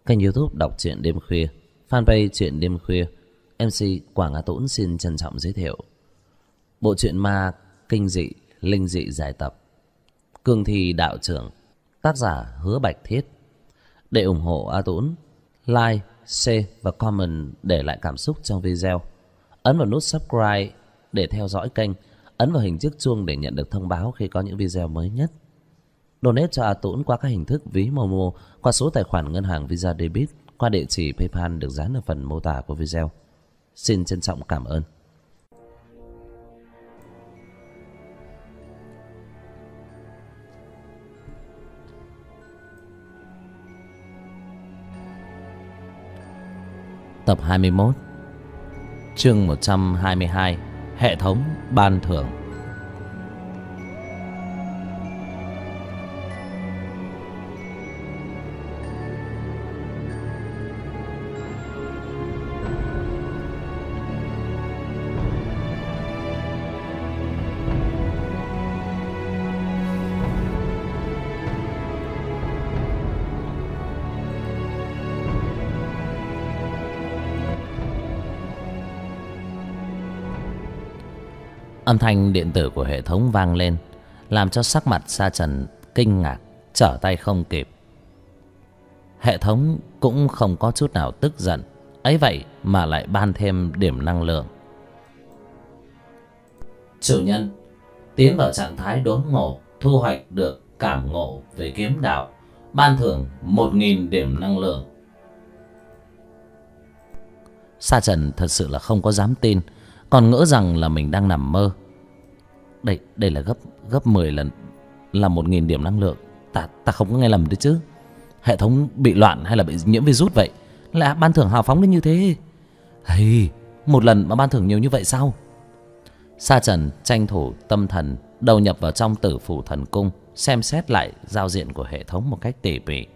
Kênh YouTube đọc truyện đêm khuya, fanpage truyện đêm khuya. MC Quảng Á Tũng xin trân trọng giới thiệu bộ truyện ma kinh dị, linh dị giải tập Cương Thi Đạo Trưởng, tác giả Hứa Bạch Thiết. Để ủng hộ A Tũng, like, share và comment để lại cảm xúc trong video. Ấn vào nút subscribe để theo dõi kênh. Ấn vào hình chiếc chuông để nhận được thông báo khi có những video mới nhất. Donate cho A Tũng qua các hình thức ví Momo, qua số tài khoản ngân hàng Visa Debit, qua địa chỉ PayPal được dán ở phần mô tả của video. Xin trân trọng cảm ơn. Tập 21, chương 122, hệ thống ban thưởng. Âm thanh điện tử của hệ thống vang lên, làm cho sắc mặt Sa Trần kinh ngạc, trở tay không kịp. Hệ thống cũng không có chút nào tức giận, ấy vậy mà lại ban thêm điểm năng lượng. Chủ nhân tiến vào trạng thái đốn ngộ, thu hoạch được cảm ngộ về kiếm đạo, ban thưởng 1000 điểm năng lượng. Sa Trần thật sự là không có dám tin, còn ngỡ rằng là mình đang nằm mơ. Đây là gấp 10 lần là 1000 điểm năng lượng. Ta không có nghe lầm đấy chứ? Hệ thống bị loạn hay là bị nhiễm virus vậy? Là ban thưởng hào phóng đến như thế? Hay, một lần mà ban thưởng nhiều như vậy sao? Sa Trần tranh thủ tâm thần, đầu nhập vào trong Tử Phủ Thần Cung, xem xét lại giao diện của hệ thống một cách tỉ mỉ.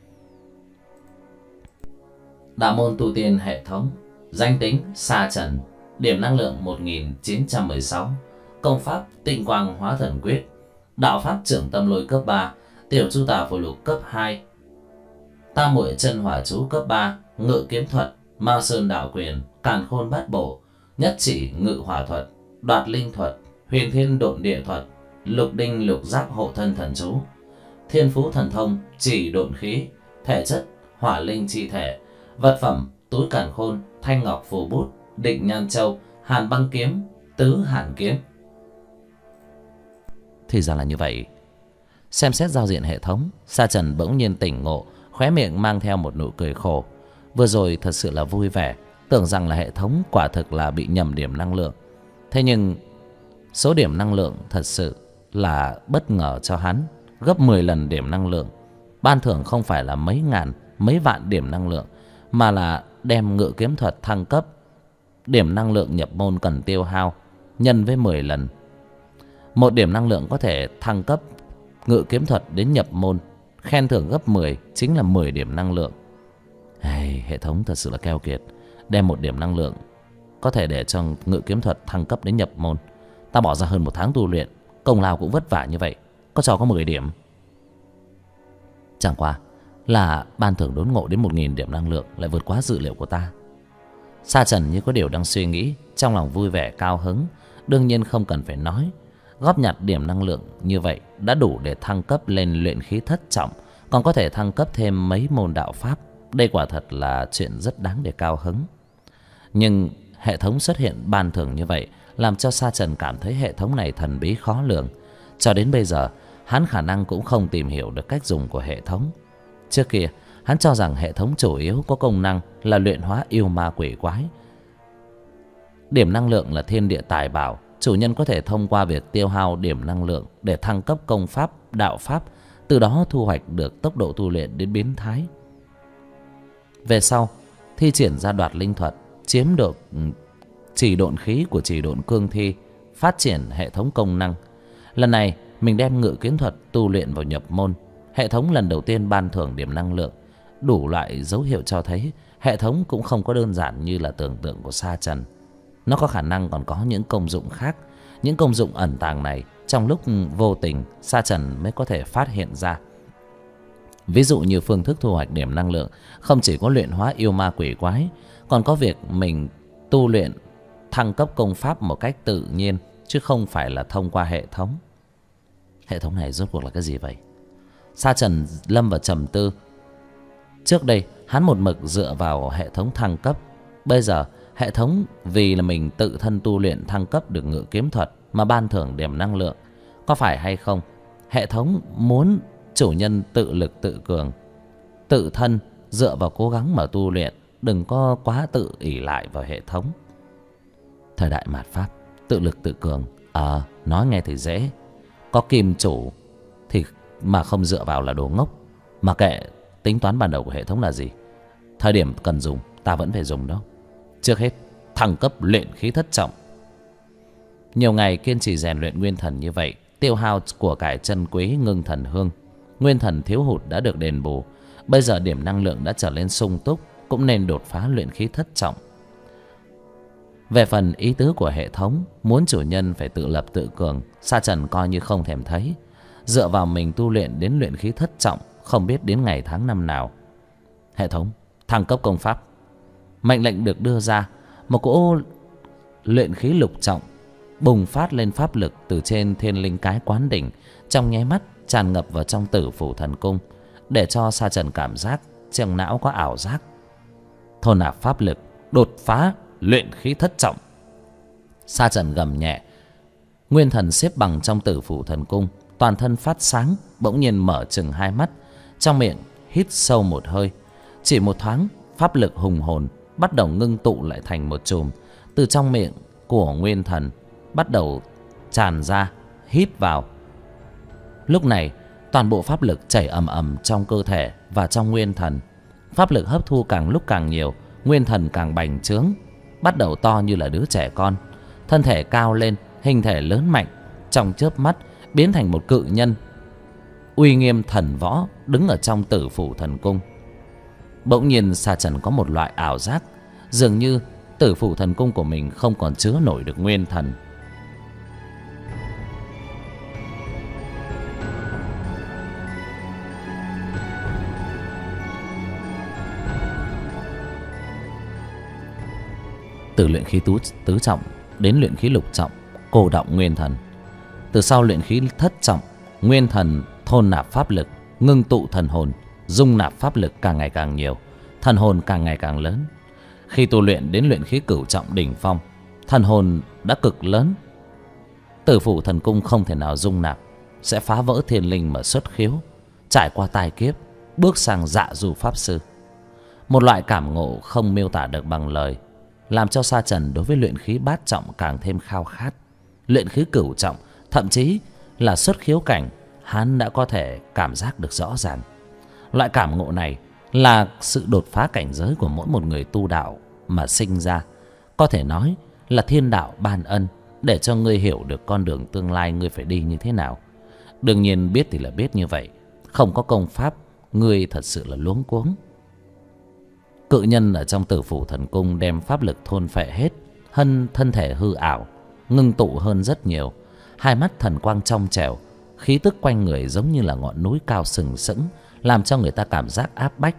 Đạo môn tu tiên hệ thống, danh tính Sa Trần, điểm năng lượng 1916, công pháp Tịnh Quang Hóa Thần Quyết, đạo pháp Trưởng Tâm Lôi cấp 3, Tiểu Chu Tà Phù Lục cấp 2, Tam Muội Chân Hỏa Chú cấp 3, Ngự Kiếm Thuật, Mao Sơn Đạo Quyền, Càn Khôn Bát Bộ, Nhất Chỉ Ngự Hỏa Thuật, Đoạt Linh Thuật, Huyền Thiên Độn Địa Thuật, Lục Đinh Lục Giáp Hộ Thân Thần Chú, Thiên Phú Thần Thông, Chỉ Độn Khí, thể chất Hỏa Linh Chi Thể, vật phẩm Túi Càn Khôn, Thanh Ngọc Phù Bút, Định Nhan Châu, Hàn Băng Kiếm, Tứ Hàn Kiếm. Thì ra là như vậy. Xem xét giao diện hệ thống, Sa Trần bỗng nhiên tỉnh ngộ, khóe miệng mang theo một nụ cười khổ. Vừa rồi thật sự là vui vẻ, tưởng rằng là hệ thống quả thực là bị nhầm điểm năng lượng. Thế nhưng số điểm năng lượng thật sự là bất ngờ cho hắn, gấp 10 lần điểm năng lượng. Ban thưởng không phải là mấy ngàn, mấy vạn điểm năng lượng, mà là đem Ngự Kiếm Thuật thăng cấp. Điểm năng lượng nhập môn cần tiêu hao nhân với 10 lần. Một điểm năng lượng có thể thăng cấp Ngự Kiếm Thuật đến nhập môn, khen thưởng gấp 10 chính là 10 điểm năng lượng. Hệ thống thật sự là keo kiệt, đem một điểm năng lượng có thể để cho Ngự Kiếm Thuật thăng cấp đến nhập môn. Ta bỏ ra hơn 1 tháng tu luyện, công lao cũng vất vả như vậy, có cho có 10 điểm. Chẳng qua là ban thưởng đốn ngộ đến 1000 điểm năng lượng lại vượt quá dự liệu của ta. Sa Trần như có điều đang suy nghĩ, trong lòng vui vẻ cao hứng. Đương nhiên không cần phải nói, góp nhặt điểm năng lượng như vậy đã đủ để thăng cấp lên luyện khí thất trọng, còn có thể thăng cấp thêm mấy môn đạo pháp. Đây quả thật là chuyện rất đáng để cao hứng. Nhưng hệ thống xuất hiện ban thưởng như vậy làm cho Sa Trần cảm thấy hệ thống này thần bí khó lường. Cho đến bây giờ hắn khả năng cũng không tìm hiểu được cách dùng của hệ thống. Trước kia hắn cho rằng hệ thống chủ yếu có công năng là luyện hóa yêu ma quỷ quái. Điểm năng lượng là thiên địa tài bảo, chủ nhân có thể thông qua việc tiêu hao điểm năng lượng để thăng cấp công pháp, đạo pháp, từ đó thu hoạch được tốc độ tu luyện đến biến thái. Về sau thi triển ra Đoạt Linh Thuật, chiếm được Chỉ Độn Khí của Chỉ Độn Cương Thi, phát triển hệ thống công năng. Lần này mình đem Ngự Kiếm Thuật tu luyện vào nhập môn. Hệ thống lần đầu tiên ban thưởng điểm năng lượng. Đủ loại dấu hiệu cho thấy hệ thống cũng không có đơn giản như là tưởng tượng của Sa Trần. Nó có khả năng còn có những công dụng khác. Những công dụng ẩn tàng này trong lúc vô tình Sa Trần mới có thể phát hiện ra. Ví dụ như phương thức thu hoạch điểm năng lượng không chỉ có luyện hóa yêu ma quỷ quái, còn có việc mình tu luyện thăng cấp công pháp một cách tự nhiên, chứ không phải là thông qua hệ thống. Hệ thống này rốt cuộc là cái gì vậy? Sa Trần lâm vào trầm tư. Trước đây hắn một mực dựa vào hệ thống thăng cấp. Bây giờ hệ thống vì là mình tự thân tu luyện thăng cấp được ngự kiếm thuật mà ban thưởng điểm năng lượng. Có phải hay không hệ thống muốn chủ nhân tự lực tự cường, tự thân dựa vào cố gắng mà tu luyện, đừng có quá tự ỷ lại vào hệ thống. Thời đại mạt Pháp, tự lực tự cường, nói nghe thì dễ. Có kim chủ thì mà không dựa vào là đồ ngốc. Mà kệ tính toán ban đầu của hệ thống là gì, thời điểm cần dùng ta vẫn phải dùng đâu. Trước hết thăng cấp luyện khí thất trọng. Nhiều ngày kiên trì rèn luyện nguyên thần như vậy, tiêu hao của cải chân quý ngưng thần hương, nguyên thần thiếu hụt đã được đền bù. Bây giờ điểm năng lượng đã trở lên sung túc, cũng nên đột phá luyện khí thất trọng. Về phần ý tứ của hệ thống muốn chủ nhân phải tự lập tự cường, Sa Trần coi như không thèm thấy. Dựa vào mình tu luyện đến luyện khí thất trọng, không biết đến ngày tháng năm nào. Hệ thống thăng cấp công pháp. Mệnh lệnh được đưa ra, một cỗ luyện khí lục trọng bùng phát lên pháp lực từ trên thiên linh cái quán đỉnh, trong nháy mắt tràn ngập vào trong Tử Phủ Thần Cung, để cho Sa Trần cảm giác trong não có ảo giác. Thôn nạp pháp lực, đột phá luyện khí thất trọng. Sa Trần gầm nhẹ, nguyên thần xếp bằng trong Tử Phủ Thần Cung, toàn thân phát sáng, bỗng nhiên mở chừng hai mắt, trong miệng hít sâu một hơi. Chỉ một thoáng, pháp lực hùng hồn bắt đầu ngưng tụ lại thành một chùm, từ trong miệng của nguyên thần bắt đầu tràn ra, hít vào. Lúc này toàn bộ pháp lực chảy ầm ầm trong cơ thể và trong nguyên thần. Pháp lực hấp thu càng lúc càng nhiều, nguyên thần càng bành trướng, bắt đầu to như là đứa trẻ con. Thân thể cao lên, hình thể lớn mạnh, trong chớp mắt biến thành một cự nhân uy nghiêm thần võ đứng ở trong Tử Phủ Thần Cung. Bỗng nhiên Sa Trần có một loại ảo giác, dường như Tử Phủ Thần Cung của mình không còn chứa nổi được nguyên thần. Từ luyện khí tứ trọng đến luyện khí lục trọng, cô đọng nguyên thần. Từ sau luyện khí thất trọng, nguyên thần thôn nạp pháp lực, ngưng tụ thần hồn, dung nạp pháp lực càng ngày càng nhiều, thần hồn càng ngày càng lớn. Khi tu luyện đến luyện khí cửu trọng đỉnh phong, thần hồn đã cực lớn. Tử Phủ Thần Cung không thể nào dung nạp, sẽ phá vỡ thiên linh mà xuất khiếu, trải qua tai kiếp, bước sang dạ du pháp sư. Một loại cảm ngộ không miêu tả được bằng lời, làm cho Sa Trần đối với luyện khí bát trọng càng thêm khao khát. Luyện khí cửu trọng, thậm chí là xuất khiếu cảnh, hắn đã có thể cảm giác được rõ ràng. Loại cảm ngộ này là sự đột phá cảnh giới của mỗi một người tu đạo mà sinh ra. Có thể nói là thiên đạo ban ân để cho ngươi hiểu được con đường tương lai ngươi phải đi như thế nào. Đương nhiên biết thì là biết như vậy, không có công pháp, ngươi thật sự là luống cuống. Cự nhân ở trong Tử Phủ Thần Cung đem pháp lực thôn phệ hết, thân thể hư ảo, ngưng tụ hơn rất nhiều. Hai mắt thần quang trong trẻo, khí tức quanh người giống như là ngọn núi cao sừng sững, làm cho người ta cảm giác áp bách.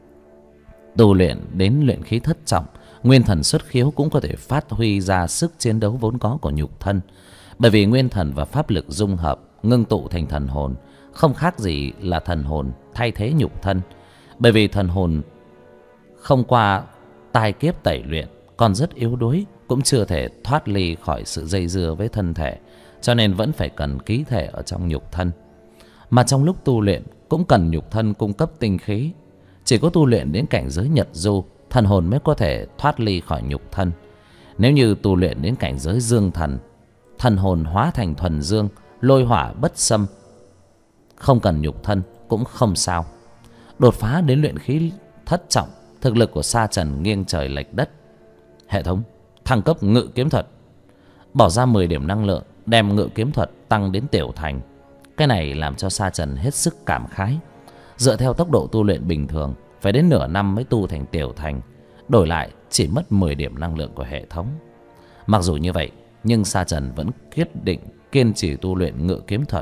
Tu luyện đến luyện khí thất trọng, nguyên thần xuất khiếu cũng có thể phát huy ra sức chiến đấu vốn có của nhục thân. Bởi vì nguyên thần và pháp lực dung hợp, ngưng tụ thành thần hồn, không khác gì là thần hồn thay thế nhục thân. Bởi vì thần hồn không qua tai kiếp tẩy luyện, còn rất yếu đuối, cũng chưa thể thoát ly khỏi sự dây dưa với thân thể, cho nên vẫn phải cần ký thể ở trong nhục thân. Mà trong lúc tu luyện cũng cần nhục thân cung cấp tinh khí. Chỉ có tu luyện đến cảnh giới nhật du, thần hồn mới có thể thoát ly khỏi nhục thân. Nếu như tu luyện đến cảnh giới dương thần, thần hồn hóa thành thuần dương, lôi hỏa bất xâm, không cần nhục thân cũng không sao. Đột phá đến luyện khí thất trọng, thực lực của Sa Trần nghiêng trời lệch đất. Hệ thống thăng cấp ngự kiếm thuật, bỏ ra 10 điểm năng lượng đem ngự kiếm thuật tăng đến tiểu thành. Cái này làm cho Sa Trần hết sức cảm khái. Dựa theo tốc độ tu luyện bình thường, phải đến nửa năm mới tu thành tiểu thành, đổi lại chỉ mất 10 điểm năng lượng của hệ thống. Mặc dù như vậy, nhưng Sa Trần vẫn quyết định kiên trì tu luyện ngự kiếm thuật,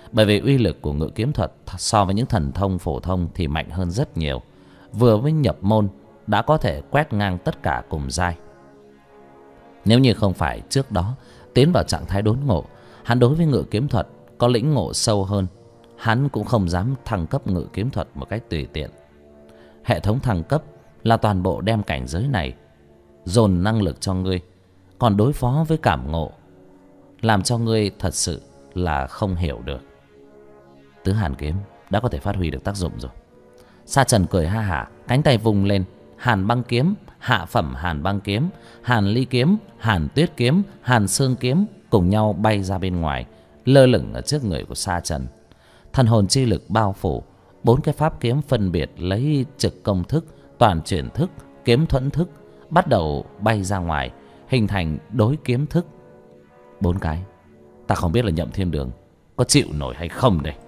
Bởi vì uy lực của ngự kiếm thuật so với những thần thông phổ thông thì mạnh hơn rất nhiều. Vừa với nhập môn đã có thể quét ngang tất cả cùng giai. Nếu như không phải trước đó tiến vào trạng thái đốn ngộ, hắn đối với ngự kiếm thuật có lĩnh ngộ sâu hơn, hắn cũng không dám thăng cấp ngự kiếm thuật một cách tùy tiện. Hệ thống thăng cấp là toàn bộ đem cảnh giới này dồn năng lực cho ngươi, còn đối phó với cảm ngộ làm cho ngươi thật sự là không hiểu được. Tứ Hàn kiếm đã có thể phát huy được tác dụng rồi. Sa Trần cười ha hả, cánh tay vung lên, Hàn Băng kiếm, hạ phẩm Hàn Băng kiếm, Hàn Ly kiếm, Hàn Tuyết kiếm, Hàn Xương kiếm cùng nhau bay ra bên ngoài, lơ lửng ở trước người của Sa Trần. Thần hồn chi lực bao phủ, 4 cái pháp kiếm phân biệt lấy trực công thức, toàn chuyển thức, kiếm thuẫn thức bắt đầu bay ra ngoài, hình thành đối kiếm thức. 4 cái, ta không biết là Nhậm Thiên Đường có chịu nổi hay không đây.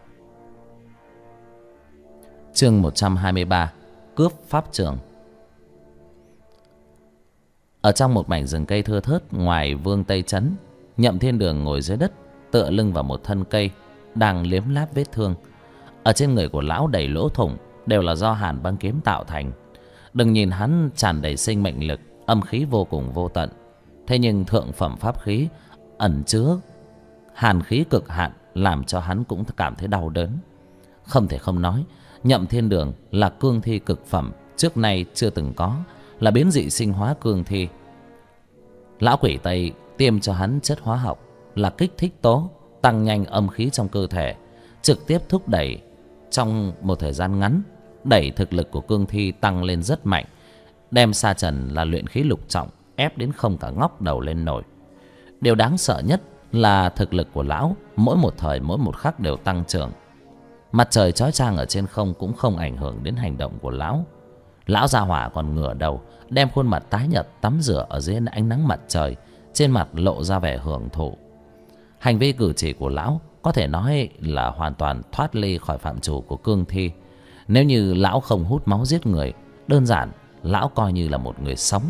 Chương 123, cướp pháp trường. Ở trong một mảnh rừng cây thưa thớt ngoài Vương Tây Trấn, Nhậm Thiên Đường ngồi dưới đất, tựa lưng vào một thân cây, đang liếm láp vết thương. Ở trên người của lão đầy lỗ thủng, đều là do Hàn Băng kiếm tạo thành. Đừng nhìn hắn tràn đầy sinh mệnh lực, âm khí vô cùng vô tận, thế nhưng thượng phẩm pháp khí ẩn chứa hàn khí cực hạn làm cho hắn cũng cảm thấy đau đớn. Không thể không nói, Nhậm Thiên Đường là cương thi cực phẩm, trước nay chưa từng có, là biến dị sinh hóa cương thi. Lão quỷ Tây tiêm cho hắn chất hóa học là kích thích tố, tăng nhanh âm khí trong cơ thể, trực tiếp thúc đẩy trong một thời gian ngắn, đẩy thực lực của cương thi tăng lên rất mạnh, đem Sa Trần là luyện khí lục trọng ép đến không cả ngóc đầu lên nổi. Điều đáng sợ nhất là thực lực của lão mỗi một thời mỗi một khắc đều tăng trưởng. Mặt trời chói chang ở trên không cũng không ảnh hưởng đến hành động của lão. Lão gia hỏa còn ngửa đầu, đem khuôn mặt tái nhợt tắm rửa ở dưới ánh nắng mặt trời, trên mặt lộ ra vẻ hưởng thụ. Hành vi cử chỉ của lão có thể nói là hoàn toàn thoát ly khỏi phạm trù của cương thi. Nếu như lão không hút máu giết người, đơn giản lão coi như là một người sống.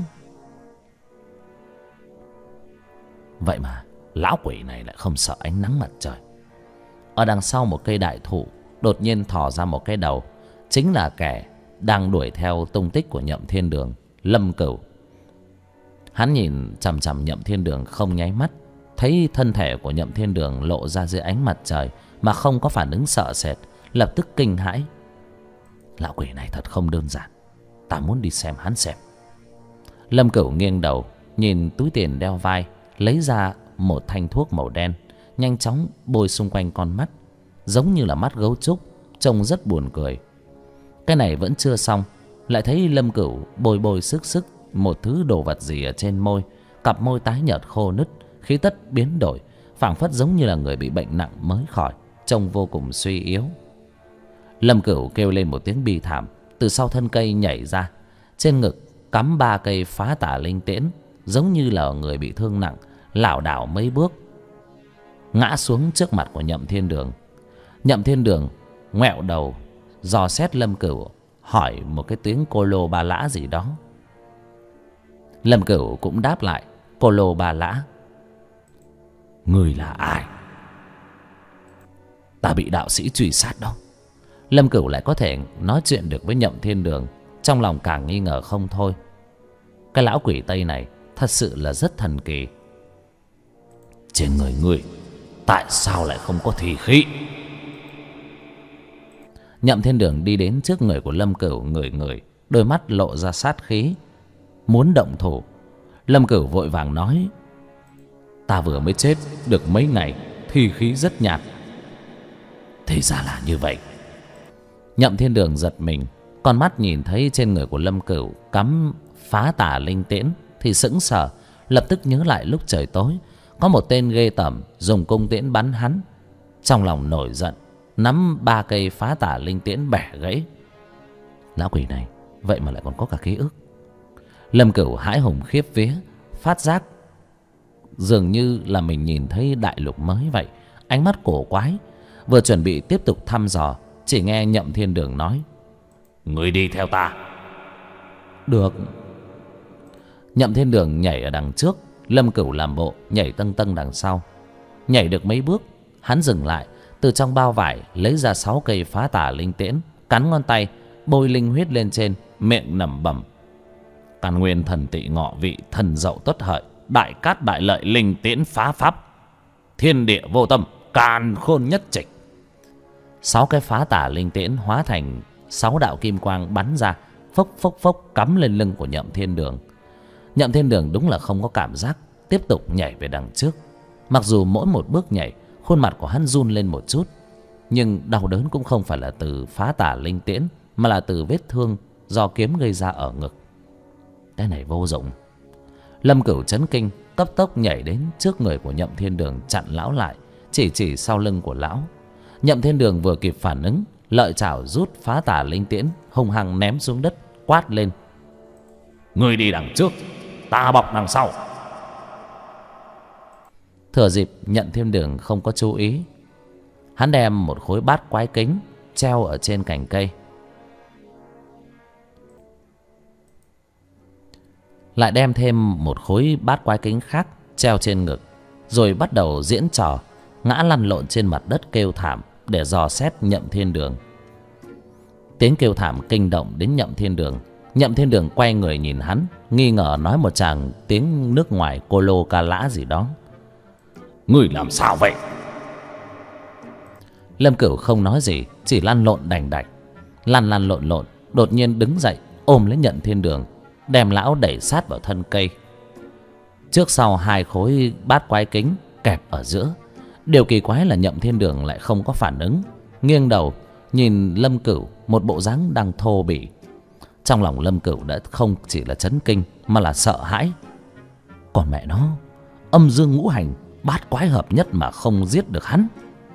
Vậy mà lão quỷ này lại không sợ ánh nắng mặt trời. Ở đằng sau một cây đại thụ đột nhiên thò ra một cái đầu, chính là kẻ đang đuổi theo tung tích của Nhậm Thiên Đường, Lâm Cửu. Hắn nhìn chằm chằm Nhậm Thiên Đường không nháy mắt, thấy thân thể của Nhậm Thiên Đường lộ ra dưới ánh mặt trời mà không có phản ứng sợ sệt, lập tức kinh hãi. Lão quỷ này thật không đơn giản, ta muốn đi xem hắn xem. Lâm Cửu nghiêng đầu nhìn túi tiền đeo vai, lấy ra một thanh thuốc màu đen, nhanh chóng bôi xung quanh con mắt, giống như là mắt gấu trúc, trông rất buồn cười. Cái này vẫn chưa xong, lại thấy Lâm Cửu bôi bôi sức sức một thứ đồ vật gì ở trên môi, cặp môi tái nhợt khô nứt, khí tất biến đổi, phảng phất giống như là người bị bệnh nặng mới khỏi, trông vô cùng suy yếu. Lâm Cửu kêu lên một tiếng bi thảm, từ sau thân cây nhảy ra, trên ngực cắm 3 cây phá tả linh tiễn, giống như là người bị thương nặng, lảo đảo mấy bước ngã xuống trước mặt của Nhậm Thiên Đường. Nhậm Thiên Đường ngoẹo đầu dò xét Lâm Cửu, hỏi một cái tiếng cô lô ba lã gì đó. Lâm Cửu cũng đáp lại cô lô ba lã. Người là ai? Ta bị đạo sĩ truy sát đó. Lâm Cửu lại có thể nói chuyện được với Nhậm Thiên Đường, trong lòng càng nghi ngờ không thôi. Cái lão quỷ Tây này thật sự là rất thần kỳ. Trên người ngươi tại sao lại không có thi khí? Nhậm Thiên Đường đi đến trước người của Lâm Cửu, ngửi, đôi mắt lộ ra sát khí, muốn động thủ. Lâm Cửu vội vàng nói: ta vừa mới chết được mấy ngày, thi khí rất nhạt. Thì ra là như vậy. Nhậm Thiên Đường giật mình, con mắt nhìn thấy trên người của Lâm Cửu cắm phá tả linh tiễn thì sững sờ, lập tức nhớ lại lúc trời tối có một tên ghê tởm dùng cung tiễn bắn hắn. Trong lòng nổi giận, nắm 3 cây phá tả linh tiễn bẻ gãy. Lão quỷ này vậy mà lại còn có cả ký ức. Lâm Cửu hãi hùng khiếp vía, phát giác dường như là mình nhìn thấy đại lục mới vậy, ánh mắt cổ quái. Vừa chuẩn bị tiếp tục thăm dò, chỉ nghe Nhậm Thiên Đường nói: người đi theo ta. Được. Nhậm Thiên Đường nhảy ở đằng trước, Lâm Cửu làm bộ nhảy tâng tâng đằng sau. Nhảy được mấy bước, hắn dừng lại, từ trong bao vải lấy ra 6 cây phá tà linh tiễn, cắn ngón tay, bôi linh huyết lên trên, miệng lẩm bẩm: Càn nguyên thần tỵ ngọ vị, thần dậu tuất hợi, đại cát đại lợi, linh tiễn phá pháp, thiên địa vô tâm, càn khôn nhất trịch. 6 cái phá tà linh tiễn hóa thành 6 đạo kim quang bắn ra, phốc phốc phốc cắm lên lưng của Nhậm Thiên Đường. Nhậm Thiên Đường đúng là không có cảm giác, tiếp tục nhảy về đằng trước. Mặc dù mỗi một bước nhảy, khuôn mặt của hắn run lên một chút, nhưng đau đớn cũng không phải là từ phá tà linh tiễn, mà là từ vết thương do kiếm gây ra ở ngực. Cái này vô dụng. Lâm Cửu chấn kinh, cấp tốc nhảy đến trước người của Nhậm Thiên Đường, chặn lão lại, chỉ sau lưng của lão. Nhậm Thiên Đường vừa kịp phản ứng, lợi chảo rút phá tà linh tiễn, hung hăng ném xuống đất, quát lên: Ngươi đi đằng trước, ta bọc đằng sau. Thừa dịp Nhậm Thiên Đường không có chú ý, hắn đem một khối bát quái kính treo ở trên cành cây, lại đem thêm một khối bát quái kính khác treo trên ngực, rồi bắt đầu diễn trò ngã lăn lộn trên mặt đất kêu thảm để dò xét Nhậm Thiên Đường. Tiếng kêu thảm kinh động đến Nhậm Thiên Đường. Nhậm Thiên Đường quay người nhìn hắn, nghi ngờ nói một tràng tiếng nước ngoài cô lô ca lã gì đó: Ngươi làm sao vậy? Lâm Cửu không nói gì, chỉ lăn lộn đành đạch. Lăn lộn, đột nhiên đứng dậy, ôm lấy Nhậm Thiên Đường, đem lão đẩy sát vào thân cây. Trước sau 2 khối bát quái kính kẹp ở giữa. Điều kỳ quái là Nhậm Thiên Đường lại không có phản ứng, nghiêng đầu nhìn Lâm Cửu, một bộ dáng đang thô bỉ. Trong lòng Lâm Cửu đã không chỉ là chấn kinh mà là sợ hãi. Còn mẹ nó, âm dương ngũ hành bát quái hợp nhất mà không giết được hắn.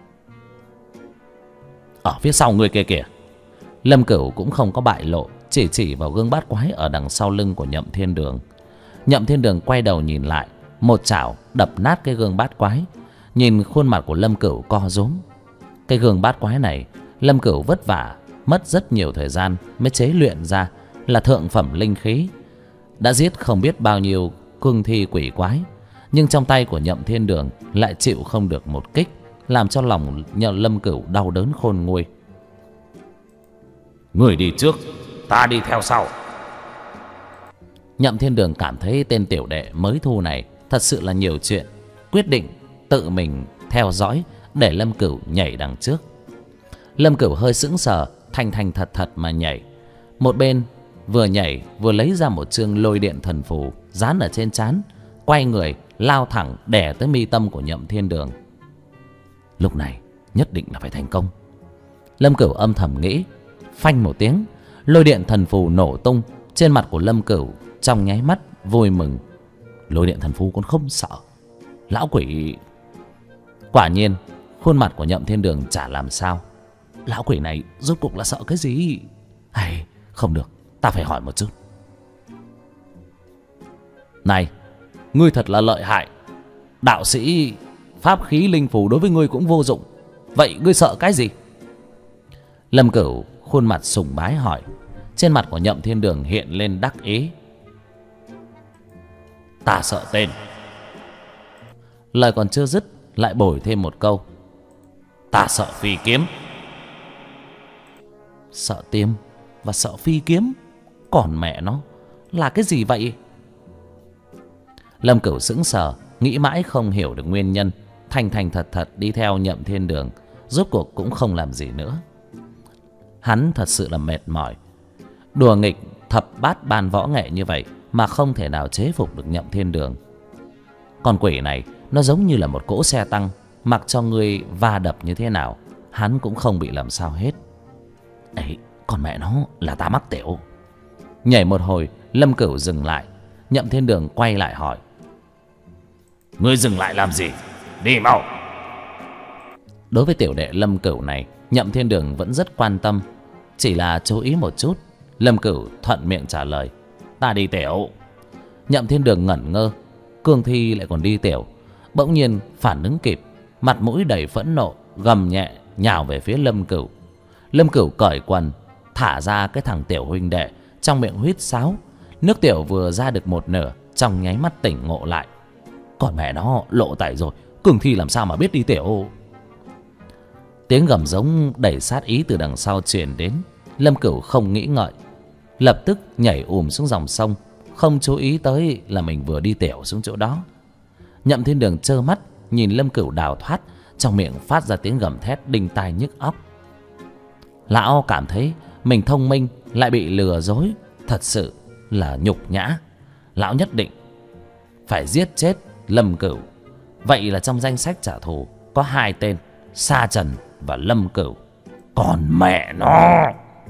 Ở phía sau người kia kìa. Lâm Cửu cũng không có bại lộ, chỉ vào gương bát quái ở đằng sau lưng của Nhậm Thiên Đường. Nhậm Thiên Đường quay đầu nhìn lại, một chảo đập nát cái gương bát quái. Nhìn khuôn mặt của Lâm Cửu co rúm. Cái gương bát quái này Lâm Cửu vất vả mất rất nhiều thời gian mới chế luyện ra, là thượng phẩm linh khí, đã giết không biết bao nhiêu cương thi quỷ quái, nhưng trong tay của Nhậm Thiên Đường lại chịu không được một kích, làm cho lòng Lâm Cửu đau đớn khôn nguôi. Người đi trước, ta đi theo sau. Nhậm Thiên Đường cảm thấy tên tiểu đệ mới thu này thật sự là nhiều chuyện, quyết định tự mình theo dõi để Lâm Cửu nhảy đằng trước. Lâm Cửu hơi sững sờ, thành thật mà nhảy. Một bên vừa nhảy vừa lấy ra một chương lôi điện thần phù dán ở trên trán, quay người lao thẳng đè tới mi tâm của Nhậm Thiên Đường. Lúc này nhất định là phải thành công. Lâm Cửu âm thầm nghĩ. Phanh một tiếng, lôi điện thần phù nổ tung. Trên mặt của Lâm Cửu trong nháy mắt vui mừng. Lôi điện thần phù còn không sợ lão quỷ. Quả nhiên khuôn mặt của Nhậm Thiên Đường chả làm sao. Lão quỷ này rốt cuộc là sợ cái gì? Hay không được, ta phải hỏi một chút. Này, ngươi thật là lợi hại. Đạo sĩ pháp khí linh phù đối với ngươi cũng vô dụng, vậy ngươi sợ cái gì? Lâm Cửu khuôn mặt sùng bái hỏi. Trên mặt của Nhậm Thiên Đường hiện lên đắc ý. Ta sợ tên. Lời còn chưa dứt lại bồi thêm một câu. Ta sợ phi kiếm. Sợ tiêm và sợ phi kiếm, còn mẹ nó là cái gì vậy? Lâm Cửu sững sờ, nghĩ mãi không hiểu được nguyên nhân, thành thật đi theo Nhậm Thiên Đường. Rốt cuộc cũng không làm gì nữa. Hắn thật sự là mệt mỏi. Đùa nghịch thập bát ban võ nghệ như vậy mà không thể nào chế phục được Nhậm Thiên Đường. Con quỷ này nó giống như là một cỗ xe tăng, mặc cho người va đập như thế nào hắn cũng không bị làm sao hết. Ấy, còn mẹ nó là ta mắc tiểu. Nhảy một hồi, Lâm Cửu dừng lại. Nhậm Thiên Đường quay lại hỏi. Ngươi dừng lại làm gì? Đi mau. Đối với tiểu đệ Lâm Cửu này, Nhậm Thiên Đường vẫn rất quan tâm. Chỉ là chú ý một chút. Lâm Cửu thuận miệng trả lời. Ta đi tiểu. Nhậm Thiên Đường ngẩn ngơ. Cương thi lại còn đi tiểu. Bỗng nhiên phản ứng kịp, mặt mũi đầy phẫn nộ, gầm nhẹ nhào về phía Lâm Cửu. Lâm Cửu cởi quần, thả ra cái thằng tiểu huynh đệ, trong miệng huýt sáo. Nước tiểu vừa ra được một nửa, trong nháy mắt tỉnh ngộ lại. Còn mẹ nó lộ tẩy rồi, cương thi làm sao mà biết đi tiểu. Tiếng gầm giống đầy sát ý từ đằng sau truyền đến. Lâm Cửu không nghĩ ngợi, lập tức nhảy xuống dòng sông, không chú ý tới là mình vừa đi tiểu xuống chỗ đó. Nhậm Thiên Đường trơ mắt nhìn Lâm Cửu đào thoát, trong miệng phát ra tiếng gầm thét đinh tai nhức óc. Lão cảm thấy mình thông minh lại bị lừa dối, thật sự là nhục nhã. Lão nhất định phải giết chết Lâm Cửu. Vậy là trong danh sách trả thù có hai tên, Sa Trần và Lâm Cửu. Còn mẹ nó!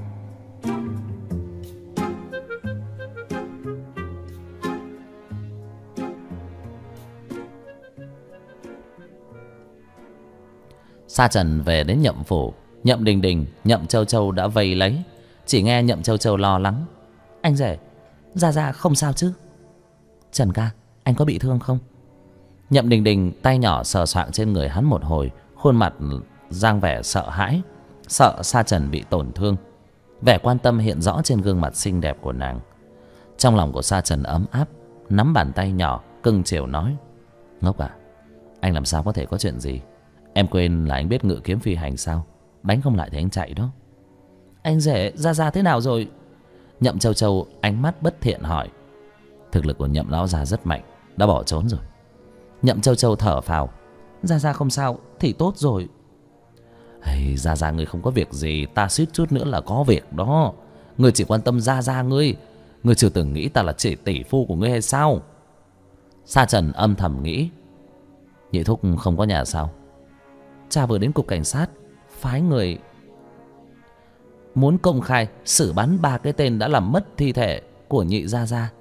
Sa Trần về đến Nhậm phủ, Nhậm Đình Đình, Nhậm Châu Châu đã vây lấy. Chỉ nghe Nhậm Châu Châu lo lắng: anh rể, Gia không sao chứ? Trần ca, anh có bị thương không? Nhậm Đình Đình tay nhỏ sờ soạng trên người hắn một hồi, khuôn mặt dang vẻ sợ hãi, sợ Sa Trần bị tổn thương. Vẻ quan tâm hiện rõ trên gương mặt xinh đẹp của nàng. Trong lòng của Sa Trần ấm áp, nắm bàn tay nhỏ cưng chiều nói: ngốc à, anh làm sao có thể có chuyện gì? Em quên là anh biết ngự kiếm phi hành sao? Đánh không lại thì anh chạy đó. Anh rể, Gia thế nào rồi? Nhậm Châu Châu ánh mắt bất thiện hỏi. Thực lực của Nhậm lão già rất mạnh, đã bỏ trốn rồi. Nhậm Châu Châu thở phào: Gia không sao thì tốt rồi. Hey, Gia ngươi không có việc gì, ta suýt chút nữa là có việc đó. Ngươi chỉ quan tâm Gia ngươi chưa từng nghĩ ta là chỉ tỷ phu của ngươi hay sao? Sa Trần âm thầm nghĩ. Nhị thúc không có nhà sao? Cha vừa đến cục cảnh sát, phái người muốn công khai xử bắn 3 cái tên đã làm mất thi thể của nhị Gia,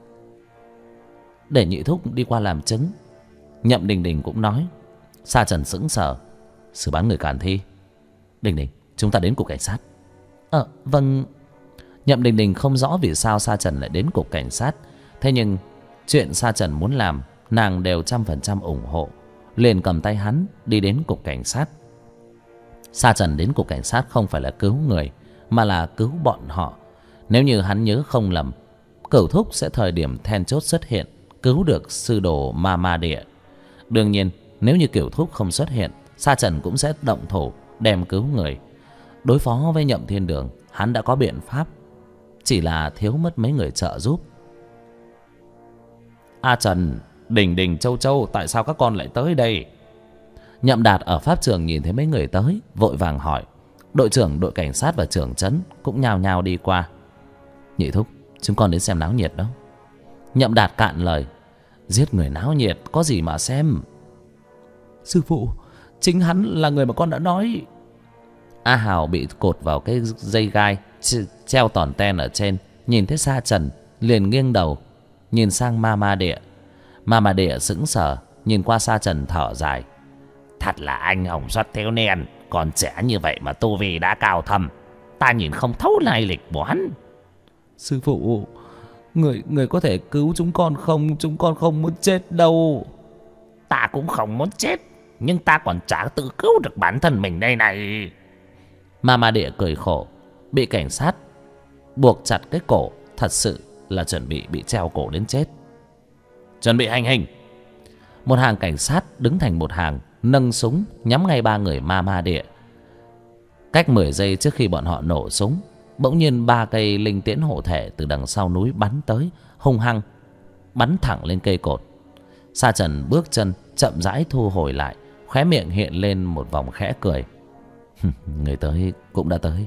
để nhị thúc đi qua làm chứng. Nhậm Đình Đình cũng nói. Sa Trần sững sờ. Xử bắn người càn thi? Đình Đình, chúng ta đến cục cảnh sát. Vâng. Nhậm Đình Đình không rõ vì sao Sa Trần lại đến cục cảnh sát, thế nhưng chuyện Sa Trần muốn làm nàng đều 100% ủng hộ, liền cầm tay hắn đi đến cục cảnh sát. Sa Trần đến cục cảnh sát không phải là cứu người, mà là cứu bọn họ. Nếu như hắn nhớ không lầm, Cửu thúc sẽ thời điểm then chốt xuất hiện, cứu được sư đồ Ma Ma Địa. Đương nhiên nếu như Cửu thúc không xuất hiện, Sa Trần cũng sẽ động thủ đem cứu người. Đối phó với Nhậm Thiên Đường, hắn đã có biện pháp, chỉ là thiếu mất mấy người trợ giúp. A Trần, Đình Đình, Châu Châu, tại sao các con lại tới đây? Nhậm Đạt ở pháp trường nhìn thấy mấy người tới, vội vàng hỏi. Đội trưởng đội cảnh sát và trưởng trấn cũng nhao nhao đi qua. Nhị thúc, chúng con đến xem náo nhiệt đó. Nhậm Đạt cạn lời. Giết người náo nhiệt có gì mà xem? Sư phụ, chính hắn là người mà con đã nói. A Hào bị cột vào cái dây gai treo tòn ten ở trên, nhìn thấy Sa Trần liền nghiêng đầu nhìn sang Ma Ma Địa. Ma Ma Địa sững sờ nhìn qua Sa Trần thở dài. Thật là anh hồng xuất thiếu niên, còn trẻ như vậy mà tu vi đã cao thâm, ta nhìn không thấu lai lịch của hắn. Sư phụ, người có thể cứu chúng con không? Chúng con không muốn chết đâu. Ta cũng không muốn chết, nhưng ta còn chả tự cứu được bản thân mình đây này. Ma Ma Địa cười khổ, bị cảnh sát buộc chặt cái cổ, thật sự là chuẩn bị treo cổ đến chết. Chuẩn bị hành hình. Một hàng cảnh sát đứng thành một hàng, nâng súng nhắm ngay 3 người Ma Ma Địa. Cách 10 giây trước khi bọn họ nổ súng, bỗng nhiên 3 cây linh tiễn hộ thể từ đằng sau núi bắn tới, hung hăng bắn thẳng lên cây cột. Sa Trần bước chân chậm rãi thu hồi lại, khóe miệng hiện lên một vòng khẽ cười. Người tới cũng đã tới.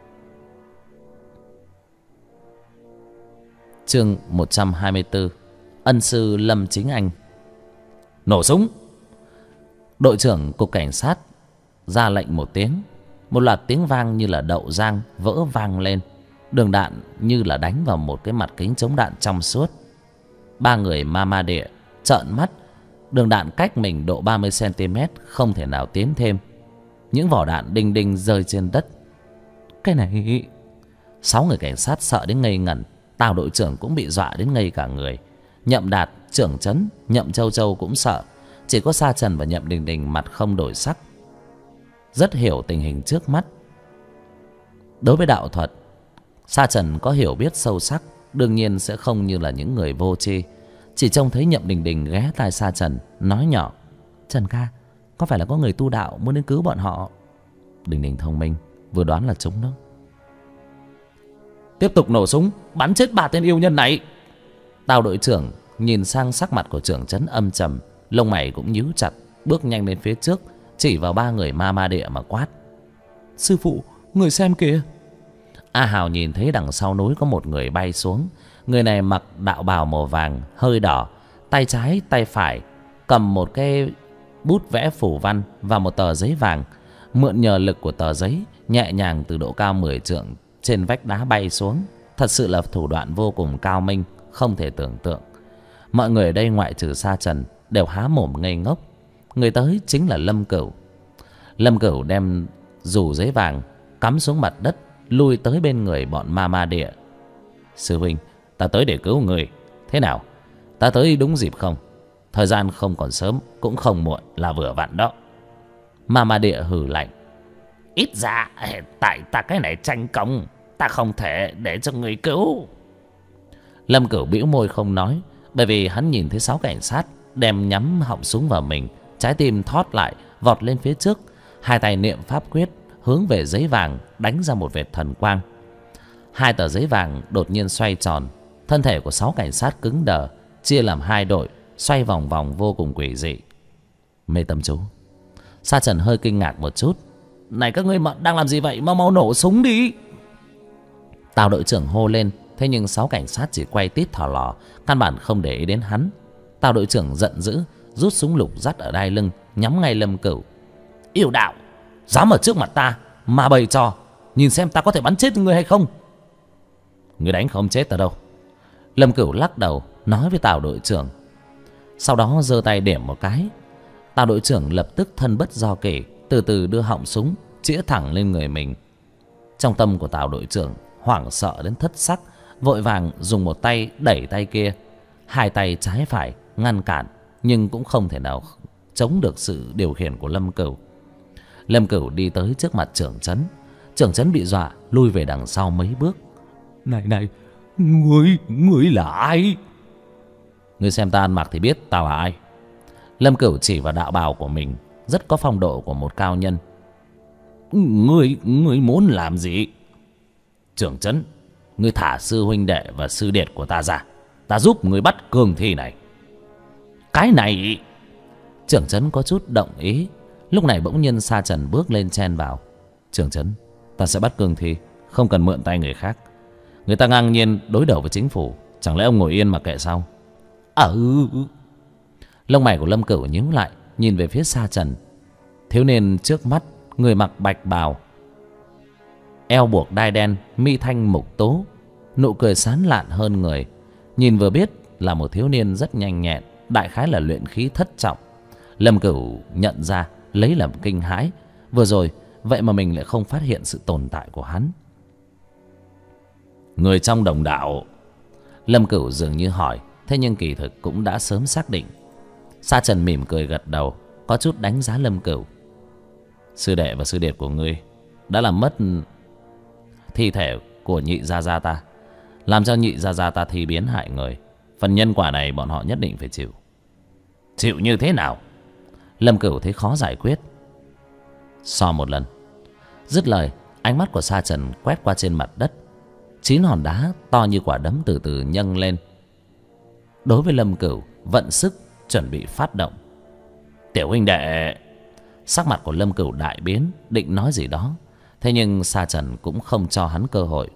Chương 124. Ân sư Lâm Chính Anh. Nổ súng. Đội trưởng cục cảnh sát ra lệnh một tiếng. Một loạt tiếng vang như là đậu rang vỡ vang lên. Đường đạn như là đánh vào một cái mặt kính chống đạn trong suốt. 3 người Ma Ma Địa trợn mắt. Đường đạn cách mình độ 30 cm, không thể nào tiến thêm. Những vỏ đạn đinh đinh rơi trên đất. Cái này... 6 người cảnh sát sợ đến ngây ngẩn. Tào đội trưởng cũng bị dọa đến ngây cả người. Nhậm Đạt, trưởng trấn, Nhậm Châu Châu cũng sợ. Chỉ có Sa Trần và Nhậm Đình Đình mặt không đổi sắc, rất hiểu tình hình trước mắt. Đối với đạo thuật, Sa Trần có hiểu biết sâu sắc, đương nhiên sẽ không như là những người vô tri. Chỉ trông thấy Nhậm Đình Đình ghé tai Sa Trần nói nhỏ: Trần ca, có phải là có người tu đạo muốn đến cứu bọn họ? Đình Đình thông minh, vừa đoán là chúng đó. Tiếp tục nổ súng bắn chết 3 tên yêu nhân này. Tào đội trưởng nhìn sang sắc mặt của trưởng trấn âm trầm, lông mày cũng nhíu chặt, bước nhanh lên phía trước, chỉ vào 3 người ma ma địa mà quát: Sư phụ, người xem kìa. A Hào nhìn thấy đằng sau núi có một người bay xuống. Người này mặc đạo bào màu vàng hơi đỏ, tay trái tay phải cầm một cái bút vẽ phù văn và một tờ giấy vàng. Mượn nhờ lực của tờ giấy, nhẹ nhàng từ độ cao 10 trượng trên vách đá bay xuống. Thật sự là thủ đoạn vô cùng cao minh, không thể tưởng tượng. Mọi người ở đây ngoại trừ Sa Trần đều há mồm ngây ngốc. Người tới chính là Lâm Cửu. Lâm Cửu đem dù giấy vàng cắm xuống mặt đất, lui tới bên người bọn ma ma địa. Sư huynh, ta tới để cứu người. Thế nào, ta tới đúng dịp không? Thời gian không còn sớm cũng không muộn, là vừa vặn đó. Ma ma địa hừ lạnh: Ít ra tại ta cái này tranh công, ta không thể để cho người cứu. Lâm Cửu bĩu môi không nói, bởi vì hắn nhìn thấy 6 cảnh sát đem nhắm họng súng vào mình. Trái tim thót lại, vọt lên phía trước, hai tay niệm pháp quyết hướng về giấy vàng đánh ra một vệt thần quang. 2 tờ giấy vàng đột nhiên xoay tròn, thân thể của 6 cảnh sát cứng đờ, chia làm 2 đội, xoay vòng vòng vô cùng quỷ dị. Mê tâm chú. Sa Trần hơi kinh ngạc một chút: Này các ngươi đang làm gì vậy, mau mau nổ súng đi. Tào đội trưởng hô lên, thế nhưng 6 cảnh sát chỉ quay tít thò lò, căn bản không để ý đến hắn. Tào đội trưởng giận dữ, rút súng lục dắt ở đai lưng, nhắm ngay Lâm Cửu: Yêu đạo, dám ở trước mặt ta mà bày trò, nhìn xem ta có thể bắn chết người hay không. Người đánh không chết ta đâu. Lâm Cửu lắc đầu nói với Tào đội trưởng, sau đó giơ tay điểm một cái. Tào đội trưởng lập tức thân bất do kỷ, từ từ đưa họng súng chĩa thẳng lên người mình. Trong tâm của Tào đội trưởng hoảng sợ đến thất sắc, vội vàng dùng một tay đẩy tay kia, 2 tay trái phải ngăn cản, nhưng cũng không thể nào chống được sự điều khiển của Lâm Cửu. Lâm Cửu đi tới trước mặt trưởng trấn. Trưởng trấn bị dọa lui về đằng sau mấy bước. Này, ngươi là ai? Ngươi xem ta ăn mặc thì biết tao là ai. Lâm Cửu chỉ vào đạo bào của mình, rất có phong độ của một cao nhân. Ngươi muốn làm gì? Trưởng trấn, ngươi thả sư huynh đệ và sư điệt của ta ra, ta giúp ngươi bắt cương thi này. Cái này... Trưởng trấn có chút động ý. Lúc này bỗng nhiên Sa Trần bước lên chen vào: Trưởng trấn, ta sẽ bắt cương thi, không cần mượn tay người khác. Người ta ngang nhiên đối đầu với chính phủ, chẳng lẽ ông ngồi yên mà kệ sao? Lông mày của Lâm Cửu nhíu lại, nhìn về phía Sa Trần. Thiếu niên trước mắt, người mặc bạch bào, eo buộc đai đen, mi thanh mục tú, nụ cười sán lạn hơn người. Nhìn vừa biết là một thiếu niên rất nhanh nhẹn, đại khái là luyện khí thất trọng. Lâm Cửu nhận ra, lấy làm kinh hãi. Vừa rồi vậy mà mình lại không phát hiện sự tồn tại của hắn. Người trong đồng đạo? Lâm Cửu dường như hỏi, thế nhưng kỳ thực cũng đã sớm xác định. Sa Trần mỉm cười gật đầu, có chút đánh giá Lâm Cửu. Sư đệ và sư điệt của ngươi đã làm mất thi thể của nhị gia gia ta, làm cho nhị gia gia ta thi biến hại người. Phần nhân quả này bọn họ nhất định phải chịu. Chịu như thế nào? Lâm Cửu thấy khó giải quyết. So một lần. Dứt lời, ánh mắt của Sa Trần quét qua trên mặt đất. 9 hòn đá to như quả đấm từ từ nhâng lên. Đối với Lâm Cửu, vận sức chuẩn bị phát động. Tiểu huynh đệ... Sắc mặt của Lâm Cửu đại biến, định nói gì đó, thế nhưng Sa Trần cũng không cho hắn cơ hội.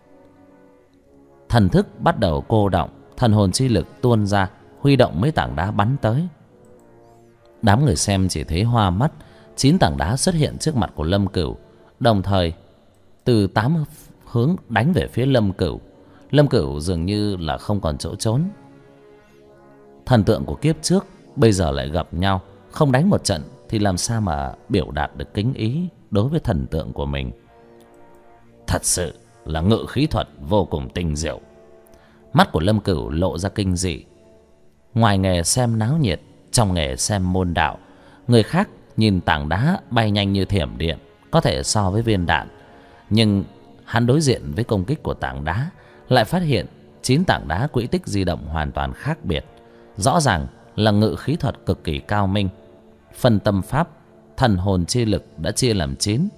Thần thức bắt đầu cô động, thần hồn chi lực tuôn ra, huy động mấy tảng đá bắn tới. Đám người xem chỉ thấy hoa mắt. 9 tảng đá xuất hiện trước mặt của Lâm Cửu, đồng thời từ 8 hướng đánh về phía Lâm Cửu. Lâm Cửu dường như là không còn chỗ trốn. Thần tượng của kiếp trước bây giờ lại gặp nhau, không đánh một trận thì làm sao mà biểu đạt được kính ý đối với thần tượng của mình. Thật sự là ngự khí thuật vô cùng tinh diệu. Mắt của Lâm Cửu lộ ra kinh dị. Ngoài nghề xem náo nhiệt, trong nghề xem môn đạo. Người khác nhìn tảng đá bay nhanh như thiểm điện, có thể so với viên đạn, nhưng hắn đối diện với công kích của tảng đá lại phát hiện 9 tảng đá quỹ tích di động hoàn toàn khác biệt. Rõ ràng là ngự khí thuật cực kỳ cao minh. Phân tâm pháp, thần hồn chi lực đã chia làm 9.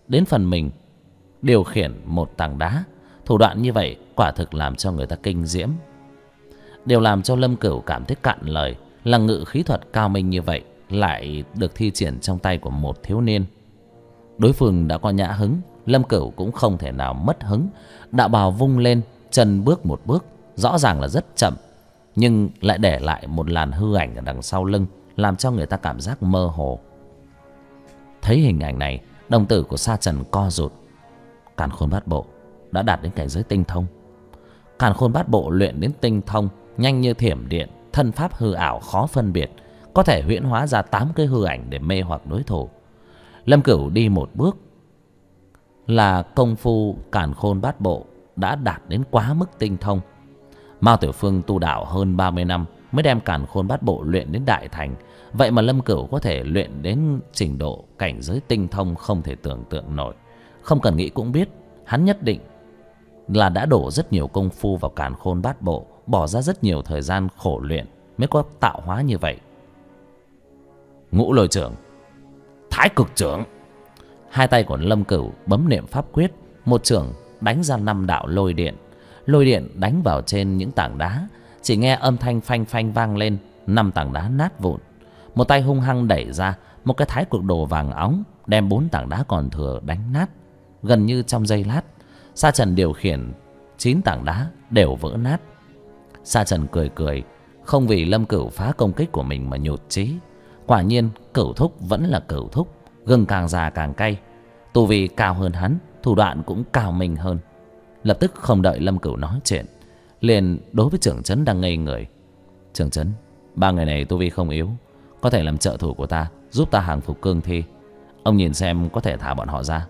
đến phần mình điều khiển một tảng đá. Thủ đoạn như vậy quả thực làm cho người ta kinh diễm. Điều làm cho Lâm Cửu cảm thấy cạn lời là ngự khí thuật cao minh như vậy lại được thi triển trong tay của một thiếu niên. Đối phương đã có nhã hứng, Lâm Cửu cũng không thể nào mất hứng. Đạo bào vung lên, chân bước một bước, rõ ràng là rất chậm, nhưng lại để lại một làn hư ảnh ở đằng sau lưng, làm cho người ta cảm giác mơ hồ. Thấy hình ảnh này, đồng tử của Sa Trần co rụt. Càn Khôn Bát Bộ đã đạt đến cảnh giới tinh thông. Càn Khôn Bát Bộ luyện đến tinh thông, nhanh như thiểm điện, thân pháp hư ảo khó phân biệt, có thể huyễn hóa ra 8 cái hư ảnh để mê hoặc đối thủ. Lâm Cửu đi một bước là công phu Càn Khôn Bát Bộ đã đạt đến quá mức tinh thông. Mao Tiểu Phương tu đạo hơn 30 năm mới đem Càn Khôn Bát Bộ luyện đến đại thành. Vậy mà Lâm Cửu có thể luyện đến trình độ cảnh giới tinh thông không thể tưởng tượng nổi. Không cần nghĩ cũng biết, hắn nhất định là đã đổ rất nhiều công phu vào Càn Khôn Bát Bộ, bỏ ra rất nhiều thời gian khổ luyện mới có tạo hóa như vậy. Ngũ Lôi Trưởng, Thái Cực Trưởng. Hai tay của Lâm Cửu bấm niệm pháp quyết, một chưởng đánh ra 5 đạo lôi điện. Lôi điện đánh vào trên những tảng đá, chỉ nghe âm thanh phanh phanh vang lên, 5 tảng đá nát vụn. Một tay hung hăng đẩy ra một cái thái cực đồ vàng óng, đem 4 tảng đá còn thừa đánh nát. Gần như trong giây lát, Sa Trần điều khiển 9 tảng đá đều vỡ nát. Sa Trần cười cười, không vì Lâm Cửu phá công kích của mình mà nhụt chí. Quả nhiên Cửu thúc vẫn là Cửu thúc, gừng càng già càng cay. Tu vi cao hơn hắn, thủ đoạn cũng cao minh hơn. Lập tức không đợi Lâm Cửu nói chuyện, liền đối với Trưởng Trấn đang ngây người: Trưởng Trấn, 3 người này tu vi không yếu, có thể làm trợ thủ của ta, giúp ta hàng phục cương thi. Ông nhìn xem có thể thả bọn họ ra.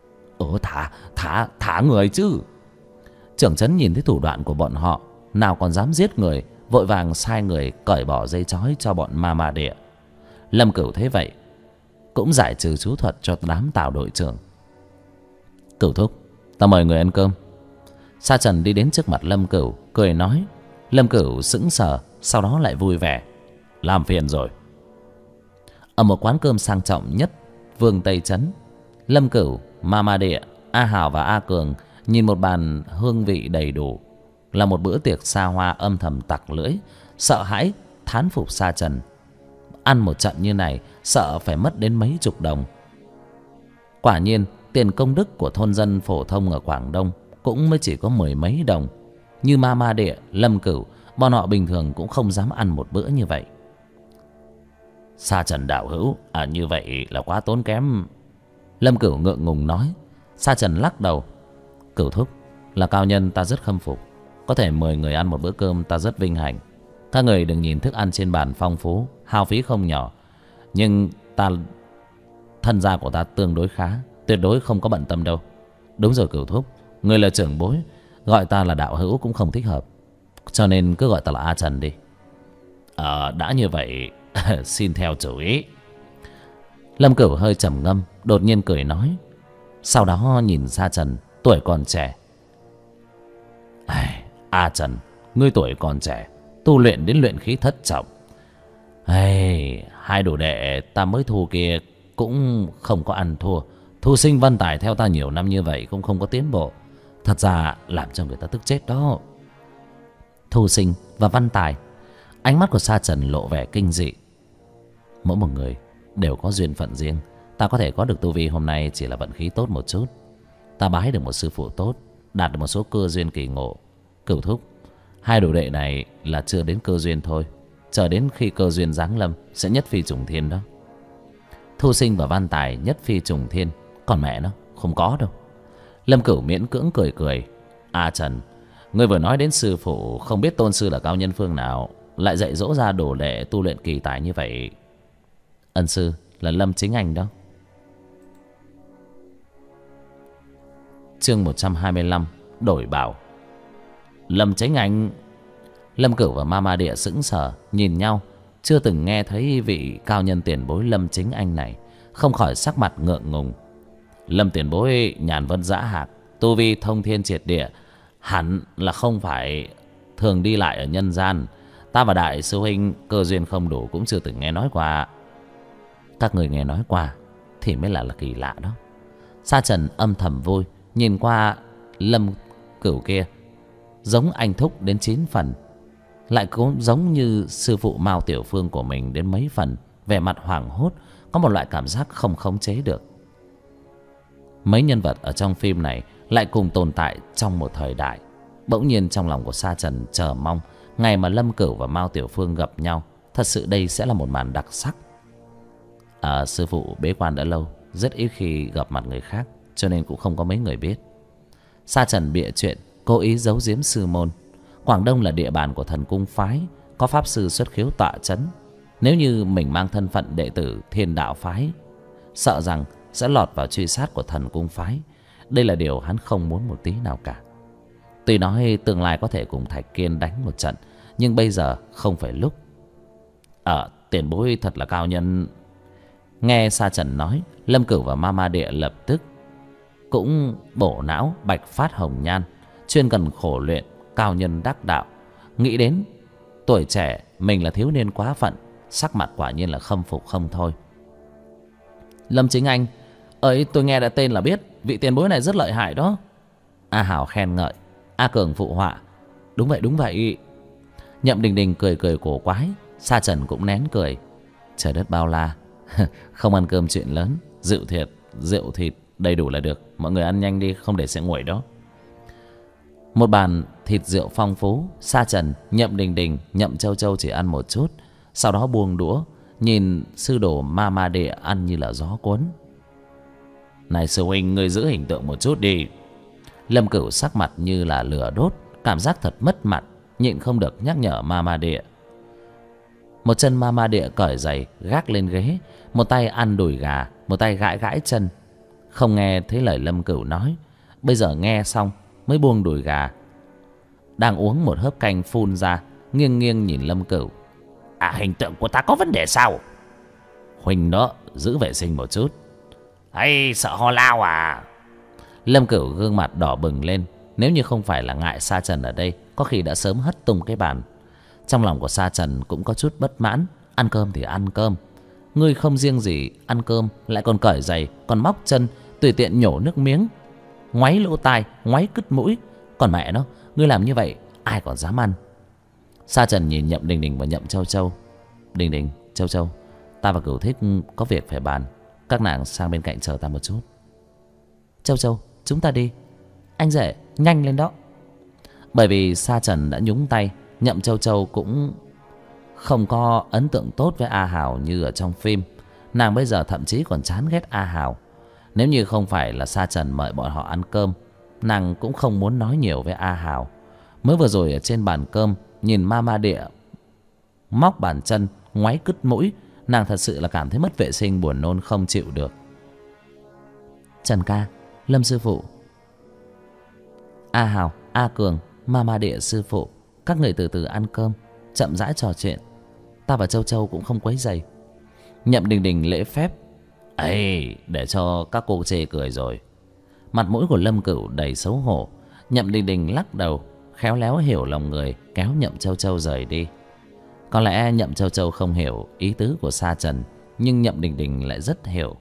Thả người chứ. Trưởng Trấn nhìn thấy thủ đoạn của bọn họ, nào còn dám giết người, vội vàng sai người cởi bỏ dây trói cho bọn ma ma địa. Lâm Cửu thấy vậy cũng giải trừ chú thuật cho đám Tào đội trưởng. Cửu thúc, ta mời người ăn cơm. Sa Trần đi đến trước mặt Lâm Cửu, cười nói. Lâm Cửu sững sờ, sau đó lại vui vẻ: làm phiền rồi. Ở một quán cơm sang trọng nhất Vương Tây Trấn, Lâm Cửu, Ma Ma Địa, A Hào và A Cường nhìn một bàn hương vị đầy đủ, là một bữa tiệc xa hoa, âm thầm tặc lưỡi, sợ hãi thán phục Sa Trần. Ăn một trận như này sợ phải mất đến mấy chục đồng. Quả nhiên tiền công đức của thôn dân phổ thông ở Quảng Đông cũng mới chỉ có 10 mấy đồng. Như Ma Ma Địa, Lâm Cửu, bọn họ bình thường cũng không dám ăn một bữa như vậy. Sa Trần đạo hữu, như vậy là quá tốn kém. Lâm Cửu ngượng ngùng nói. Sa Trần lắc đầu: Cửu thúc là cao nhân, ta rất khâm phục. Có thể mời người ăn một bữa cơm, ta rất vinh hạnh. Các người đừng nhìn thức ăn trên bàn phong phú, hao phí không nhỏ, nhưng thân gia của ta tương đối khá, tuyệt đối không có bận tâm đâu. Đúng rồi Cửu thúc, người là trưởng bối, gọi ta là đạo hữu cũng không thích hợp, cho nên cứ gọi ta là A Trần đi. Đã như vậy xin theo chủ ý. Lâm Cửu hơi trầm ngâm, đột nhiên cười nói. Sau đó nhìn Sa Trần, tuổi còn trẻ: A Trần, ngươi tuổi còn trẻ, tu luyện đến luyện khí thất trọng. Hai đồ đệ ta mới thu kia cũng không có ăn thua. Thu Sinh Văn Tài theo ta nhiều năm như vậy cũng không có tiến bộ, thật ra làm cho người ta tức chết đó. Thu Sinh và Văn Tài. Ánh mắt của Sa Trần lộ vẻ kinh dị. Mỗi một người đều có duyên phận riêng. Ta có thể có được tu vi hôm nay chỉ là vận khí tốt một chút. Ta bái được một sư phụ tốt, đạt được một số cơ duyên kỳ ngộ. Cửu thúc, hai đồ đệ này là chưa đến cơ duyên thôi, chờ đến khi cơ duyên giáng lâm sẽ nhất phi trùng thiên đó. Thu Sinh và Văn Tài nhất phi trùng thiên, còn mẹ nó không có đâu. Lâm Cửu miễn cưỡng cười cười. A Trần, ngươi vừa nói đến sư phụ, không biết tôn sư là cao nhân phương nào lại dạy dỗ ra đồ đệ tu luyện kỳ tài như vậy? Ân sư là Lâm Chính Anh đó. Chương 125 đổi bảo. Lâm Chính Anh. Lâm Cửu và Ma Ma Địa sững sờ nhìn nhau, chưa từng nghe thấy vị cao nhân tiền bối Lâm Chính Anh này, không khỏi sắc mặt ngượng ngùng. Lâm tiền bối nhàn vân dã hạt, tu vi thông thiên triệt địa, hẳn là không phải thường đi lại ở nhân gian. Ta và đại sư huynh cơ duyên không đủ, cũng chưa từng nghe nói qua. Các người nghe nói qua thì mới là kỳ lạ đó. Sa Trần âm thầm vui, nhìn qua Lâm Cửu kia, giống anh thúc đến 9 phần, lại cũng giống như sư phụ Mao Tiểu Phương của mình đến mấy phần. Vẻ mặt hoảng hốt, có một loại cảm giác không khống chế được. Mấy nhân vật ở trong phim này lại cùng tồn tại trong một thời đại. Bỗng nhiên trong lòng của Sa Trần chờ mong ngày mà Lâm Cửu và Mao Tiểu Phương gặp nhau. Thật sự đây sẽ là một màn đặc sắc. Sư phụ bế quan đã lâu, rất ít khi gặp mặt người khác, cho nên cũng không có mấy người biết. Sa Trần bịa chuyện, cố ý giấu giếm sư môn. Quảng Đông là địa bàn của Thần Cung phái, có pháp sư xuất khiếu tọa chấn. Nếu như mình mang thân phận đệ tử Thiên Đạo phái, sợ rằng sẽ lọt vào truy sát của Thần Cung phái. Đây là điều hắn không muốn một tí nào cả. Tuy nói tương lai có thể cùng Thạch Kiên đánh một trận, nhưng bây giờ không phải lúc. Tiền bối thật là cao nhân. Nghe Sa Trần nói, Lâm Cửu và Ma Ma Địa lập tức cũng bổ não bạch phát hồng nhan. Chuyên cần khổ luyện, cao nhân đắc đạo. Nghĩ đến tuổi trẻ mình là thiếu niên quá phận, sắc mặt quả nhiên là khâm phục không thôi. Lâm Chính Anh ấy, tôi nghe đã tên là biết vị tiền bối này rất lợi hại đó. A Hảo khen ngợi. A Cường phụ họa. Đúng vậy, đúng vậy. Nhậm Đình Đình cười cười cổ quái. Sa Trần cũng nén cười. Trời đất bao la. Không ăn cơm chuyện lớn, rượu thịt đầy đủ là được. Mọi người ăn nhanh đi, không để sẽ nguội đó. Một bàn thịt rượu phong phú. Sa Trần, Nhậm Đình Đình, Nhậm Châu Châu chỉ ăn một chút, sau đó buông đũa, nhìn sư đồ Ma Ma Địa ăn như là gió cuốn. Này sư huynh, ngươi giữ hình tượng một chút đi. Lâm Cửu sắc mặt như là lửa đốt, cảm giác thật mất mặt, nhịn không được nhắc nhở Ma Ma Địa. Một chân Ma Ma Địa cởi giày gác lên ghế, một tay ăn đùi gà, một tay gãi gãi chân, không nghe thấy lời Lâm Cửu nói. Bây giờ nghe xong mới buông đùi gà, đang uống một hớp canh phun ra, nghiêng nghiêng nhìn Lâm Cửu. Hình tượng của ta có vấn đề sao? Huynh đó, giữ vệ sinh một chút. Hay sợ ho lao à? Lâm Cửu gương mặt đỏ bừng lên. Nếu như không phải là ngại Sa Trần ở đây, có khi đã sớm hất tung cái bàn. Trong lòng của Sa Trần cũng có chút bất mãn. Ăn cơm thì ăn cơm, ngươi không riêng gì ăn cơm, lại còn cởi giày, còn móc chân, tùy tiện nhổ nước miếng, ngoáy lỗ tai, ngoáy cứt mũi. Còn mẹ nó, ngươi làm như vậy ai còn dám ăn? Sa Trần nhìn Nhậm Đình Đình và Nhậm Châu Châu. Đình Đình, Châu Châu, ta và Cửu Thích có việc phải bàn, các nàng sang bên cạnh chờ ta một chút. Châu Châu, chúng ta đi. Anh rể, nhanh lên đó. Bởi vì Sa Trần đã nhúng tay, Nhậm Châu Châu cũng không có ấn tượng tốt với A Hào như ở trong phim. Nàng bây giờ thậm chí còn chán ghét A Hào. Nếu như không phải là Sa Trần mời bọn họ ăn cơm, nàng cũng không muốn nói nhiều với A Hào. Mới vừa rồi ở trên bàn cơm, nhìn Ma Ma Địa móc bàn chân, ngoáy cứt mũi, nàng thật sự là cảm thấy mất vệ sinh, buồn nôn không chịu được. Trần ca, Lâm sư phụ, A Hào, A Cường, Ma Ma Địa sư phụ, các người từ từ ăn cơm, chậm rãi trò chuyện, ta và Châu Châu cũng không quấy rầy. Nhậm Đình Đình lễ phép. Ê, để cho các cô chê cười rồi. Mặt mũi của Lâm Cửu đầy xấu hổ. Nhậm Đình Đình lắc đầu, khéo léo hiểu lòng người, kéo Nhậm Châu Châu rời đi. Có lẽ Nhậm Châu Châu không hiểu ý tứ của Sa Trần, nhưng Nhậm Đình Đình lại rất hiểu.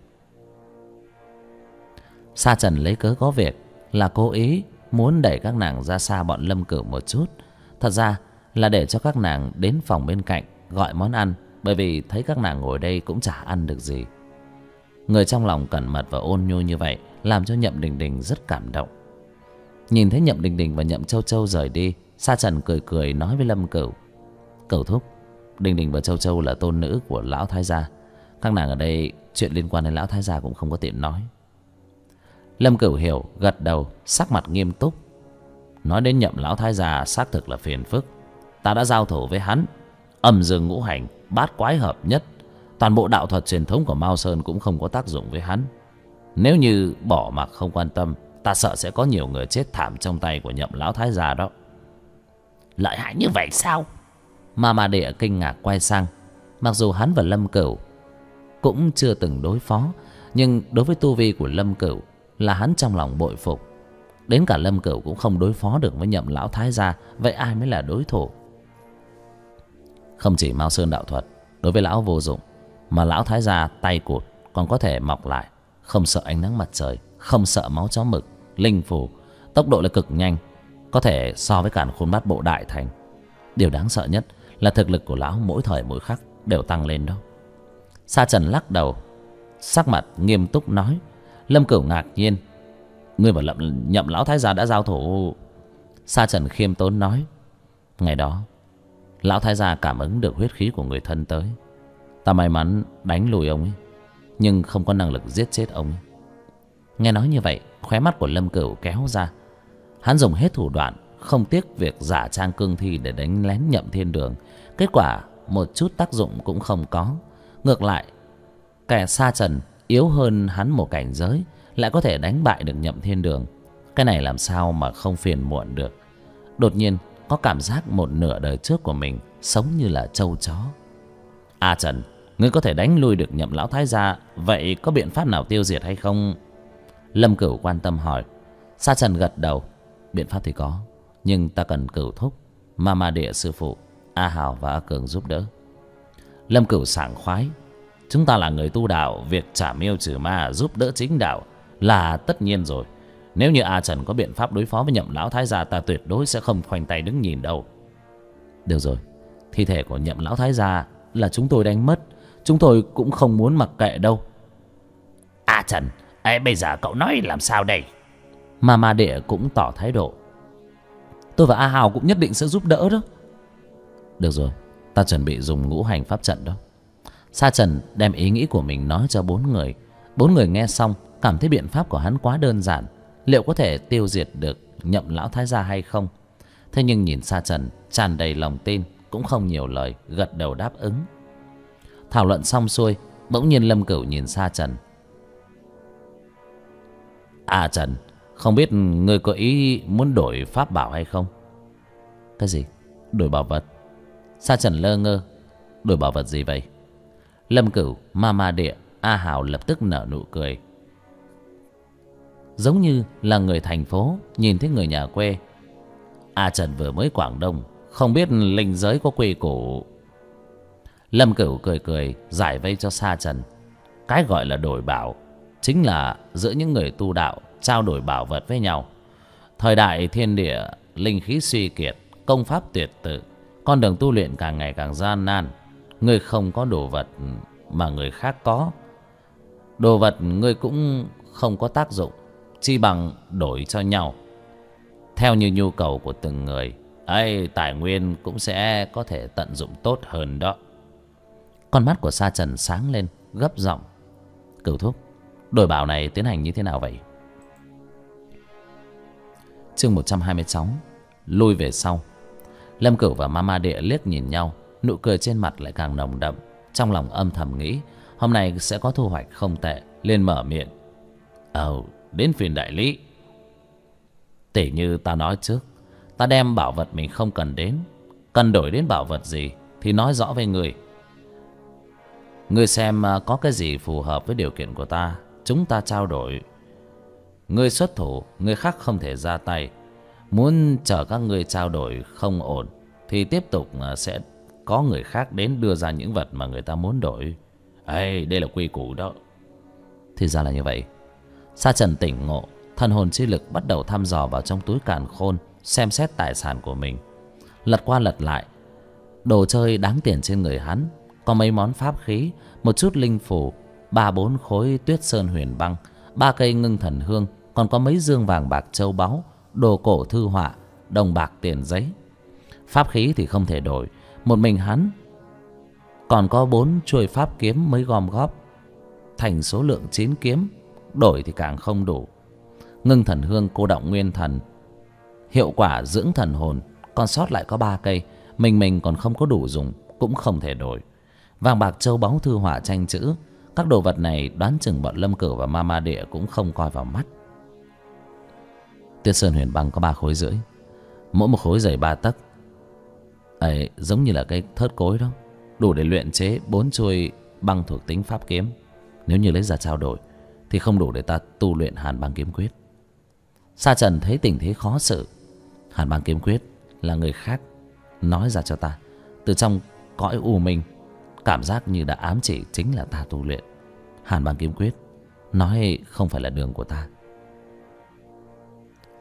Sa Trần lấy cớ có việc là cố ý muốn đẩy các nàng ra xa bọn Lâm Cửu một chút. Thật ra là để cho các nàng đến phòng bên cạnh gọi món ăn, bởi vì thấy các nàng ngồi đây cũng chả ăn được gì. Người trong lòng cẩn mật và ôn nhu như vậy làm cho Nhậm Đình Đình rất cảm động. Nhìn thấy Nhậm Đình Đình và Nhậm Châu Châu rời đi, Sa Trần cười cười nói với Lâm Cửu. Cửu thúc, Đình Đình và Châu Châu là tôn nữ của lão thái gia, các nàng ở đây chuyện liên quan đến lão thái gia cũng không có tiện nói. Lâm Cửu hiểu, gật đầu, sắc mặt nghiêm túc. Nói đến Nhậm lão thái gia xác thực là phiền phức. Ta đã giao thủ với hắn, âm dương ngũ hành, bát quái hợp nhất, toàn bộ đạo thuật truyền thống của Mao Sơn cũng không có tác dụng với hắn. Nếu như bỏ mặc không quan tâm, ta sợ sẽ có nhiều người chết thảm trong tay của Nhậm lão thái gia đó. Lợi hại như vậy sao? Ma Ma Địa kinh ngạc quay sang. Mặc dù hắn và Lâm Cửu cũng chưa từng đối phó, nhưng đối với tu vi của Lâm Cửu là hắn trong lòng bội phục. Đến cả Lâm Cửu cũng không đối phó được với Nhậm lão thái gia, vậy ai mới là đối thủ? Không chỉ Mao Sơn đạo thuật đối với lão vô dụng, mà lão thái gia tay cụt còn có thể mọc lại, không sợ ánh nắng mặt trời, không sợ máu chó mực, linh phù, tốc độ là cực nhanh, có thể so với càn khôn bát bộ đại thành. Điều đáng sợ nhất là thực lực của lão mỗi thời mỗi khắc đều tăng lên đó. Sa Trần lắc đầu, sắc mặt nghiêm túc nói. Lâm Cửu ngạc nhiên: ngươi và Nhậm lão thái gia đã giao thủ? Sa Trần khiêm tốn nói: ngày đó lão thái gia cảm ứng được huyết khí của người thân tới, ta may mắn đánh lùi ông ấy, nhưng không có năng lực giết chết ông ấy. Nghe nói như vậy, khóe mắt của Lâm Cửu kéo ra. Hắn dùng hết thủ đoạn, không tiếc việc giả trang cương thi để đánh lén Nhậm Thiên Đường. Kết quả một chút tác dụng cũng không có. Ngược lại, kẻ Sa Trần yếu hơn hắn một cảnh giới lại có thể đánh bại được Nhậm Thiên Đường. Cái này làm sao mà không phiền muộn được. Đột nhiên có cảm giác một nửa đời trước của mình sống như là trâu chó. A Trần, ngươi có thể đánh lui được Nhậm lão thái gia, vậy có biện pháp nào tiêu diệt hay không? Lâm Cửu quan tâm hỏi. Sa Trần gật đầu. Biện pháp thì có, nhưng ta cần Cửu thúc, Mama Địa sư phụ, A Hào và A Cường giúp đỡ. Lâm Cửu sảng khoái. Chúng ta là người tu đạo, việc trảm yêu trừ ma giúp đỡ chính đạo là tất nhiên rồi. Nếu như A Trần có biện pháp đối phó với Nhậm lão thái gia, ta tuyệt đối sẽ không khoanh tay đứng nhìn đâu. Được rồi, thi thể của Nhậm lão thái gia là chúng tôi đánh mất, chúng tôi cũng không muốn mặc kệ đâu. A Trần, bây giờ cậu nói làm sao đây? Mama Địa cũng tỏ thái độ. Tôi và A Hào cũng nhất định sẽ giúp đỡ đó. Được rồi, ta chuẩn bị dùng ngũ hành pháp trận đó. Sa Trần đem ý nghĩ của mình nói cho bốn người. Bốn người nghe xong cảm thấy biện pháp của hắn quá đơn giản, liệu có thể tiêu diệt được Nhậm lão thái gia hay không? Thế nhưng nhìn Sa Trần tràn đầy lòng tin, cũng không nhiều lời, gật đầu đáp ứng. Thảo luận xong xuôi, bỗng nhiên Lâm Cửu nhìn Sa Trần. À Trần, không biết ngươi có ý muốn đổi pháp bảo hay không? Cái gì? Đổi bảo vật? Sa Trần lơ ngơ. Đổi bảo vật gì vậy? Lâm Cửu, Mama Địa, A Hào lập tức nở nụ cười, giống như là người thành phố nhìn thấy người nhà quê. A Trần vừa mới Quảng Đông, không biết linh giới có quy củ. Lâm Cửu cười cười giải vây cho Sa Trần. Cái gọi là đổi bảo chính là giữa những người tu đạo trao đổi bảo vật với nhau. Thời đại thiên địa linh khí suy kiệt, công pháp tuyệt tự, con đường tu luyện càng ngày càng gian nan. Ngươi không có đồ vật mà người khác có, đồ vật ngươi cũng không có tác dụng, chi bằng đổi cho nhau theo như nhu cầu của từng người. Tài nguyên cũng sẽ có thể tận dụng tốt hơn đó. Con mắt của Sa Trần sáng lên, gấp giọng. Cửu thúc, đổi bảo này tiến hành như thế nào vậy? Chương 126, lui về sau. Lâm Cửu và Mama Địa liếc nhìn nhau, nụ cười trên mặt lại càng nồng đậm. Trong lòng âm thầm nghĩ hôm nay sẽ có thu hoạch không tệ, liền mở miệng. Đến phiên đại lý. Tỉ như ta nói trước, ta đem bảo vật mình không cần đến, cần đổi đến bảo vật gì thì nói rõ với người. Ngươi xem có cái gì phù hợp với điều kiện của ta, chúng ta trao đổi. Ngươi xuất thủ, người khác không thể ra tay. Muốn chờ các ngươi trao đổi không ổn thì tiếp tục sẽ có người khác đến đưa ra những vật mà người ta muốn đổi. Đây là quy củ đó. Thì ra là như vậy. Sa Trần tỉnh ngộ, thần hồn chi lực bắt đầu thăm dò vào trong túi càn khôn, xem xét tài sản của mình. Lật qua lật lại, đồ chơi đáng tiền trên người hắn có mấy món pháp khí, một chút linh phù, 3-4 khối tuyết sơn huyền băng, 3 cây ngưng thần hương, còn có mấy dương vàng bạc châu báu, đồ cổ thư họa, đồng bạc tiền giấy. Pháp khí thì không thể đổi, một mình hắn còn có 4 chuôi pháp kiếm mới gom góp thành số lượng 9 kiếm, đổi thì càng không đủ. Ngưng thần hương cô động nguyên thần, hiệu quả dưỡng thần hồn, còn sót lại có 3 cây, mình còn không có đủ dùng, cũng không thể đổi. Vàng bạc châu báu thư họa tranh chữ, các đồ vật này đoán chừng bọn Lâm Cửu và Mama Địa cũng không coi vào mắt. Tuyết sơn huyền băng có 3 khối rưỡi, mỗi một khối dày 3 tấc, giống như là cái thớt cối đó, đủ để luyện chế 4 chuôi băng thuộc tính pháp kiếm. Nếu như lấy ra trao đổi thì không đủ để ta tu luyện Hàn Băng Kiếm Quyết. Sa Trần thấy tình thế khó xử. Hàn Băng Kiếm Quyết là người khác nói ra cho ta, từ trong cõi u minh, cảm giác như đã ám chỉ chính là ta tu luyện. Hàn Băng Kiếm Quyết nói không phải là đường của ta,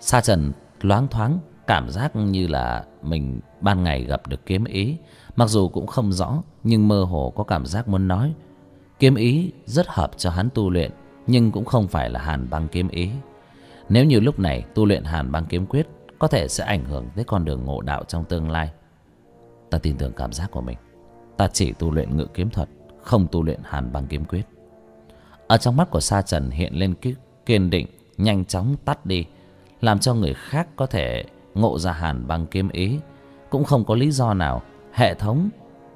Sa Trần loáng thoáng cảm giác như là mình ban ngày gặp được kiếm ý. Mặc dù cũng không rõ, nhưng mơ hồ có cảm giác muốn nói kiếm ý rất hợp cho hắn tu luyện, nhưng cũng không phải là Hàn Băng kiếm ý. Nếu như lúc này tu luyện Hàn Băng kiếm quyết, có thể sẽ ảnh hưởng tới con đường ngộ đạo trong tương lai. Ta tin tưởng cảm giác của mình. Ta chỉ tu luyện ngự kiếm thuật, không tu luyện Hàn Băng kiếm quyết. Ở trong mắt của Sa Trần hiện lên cái kiên định, nhanh chóng tắt đi, làm cho người khác có thể ngộ ra Hàn Băng kiếm ý. Cũng không có lý do nào hệ thống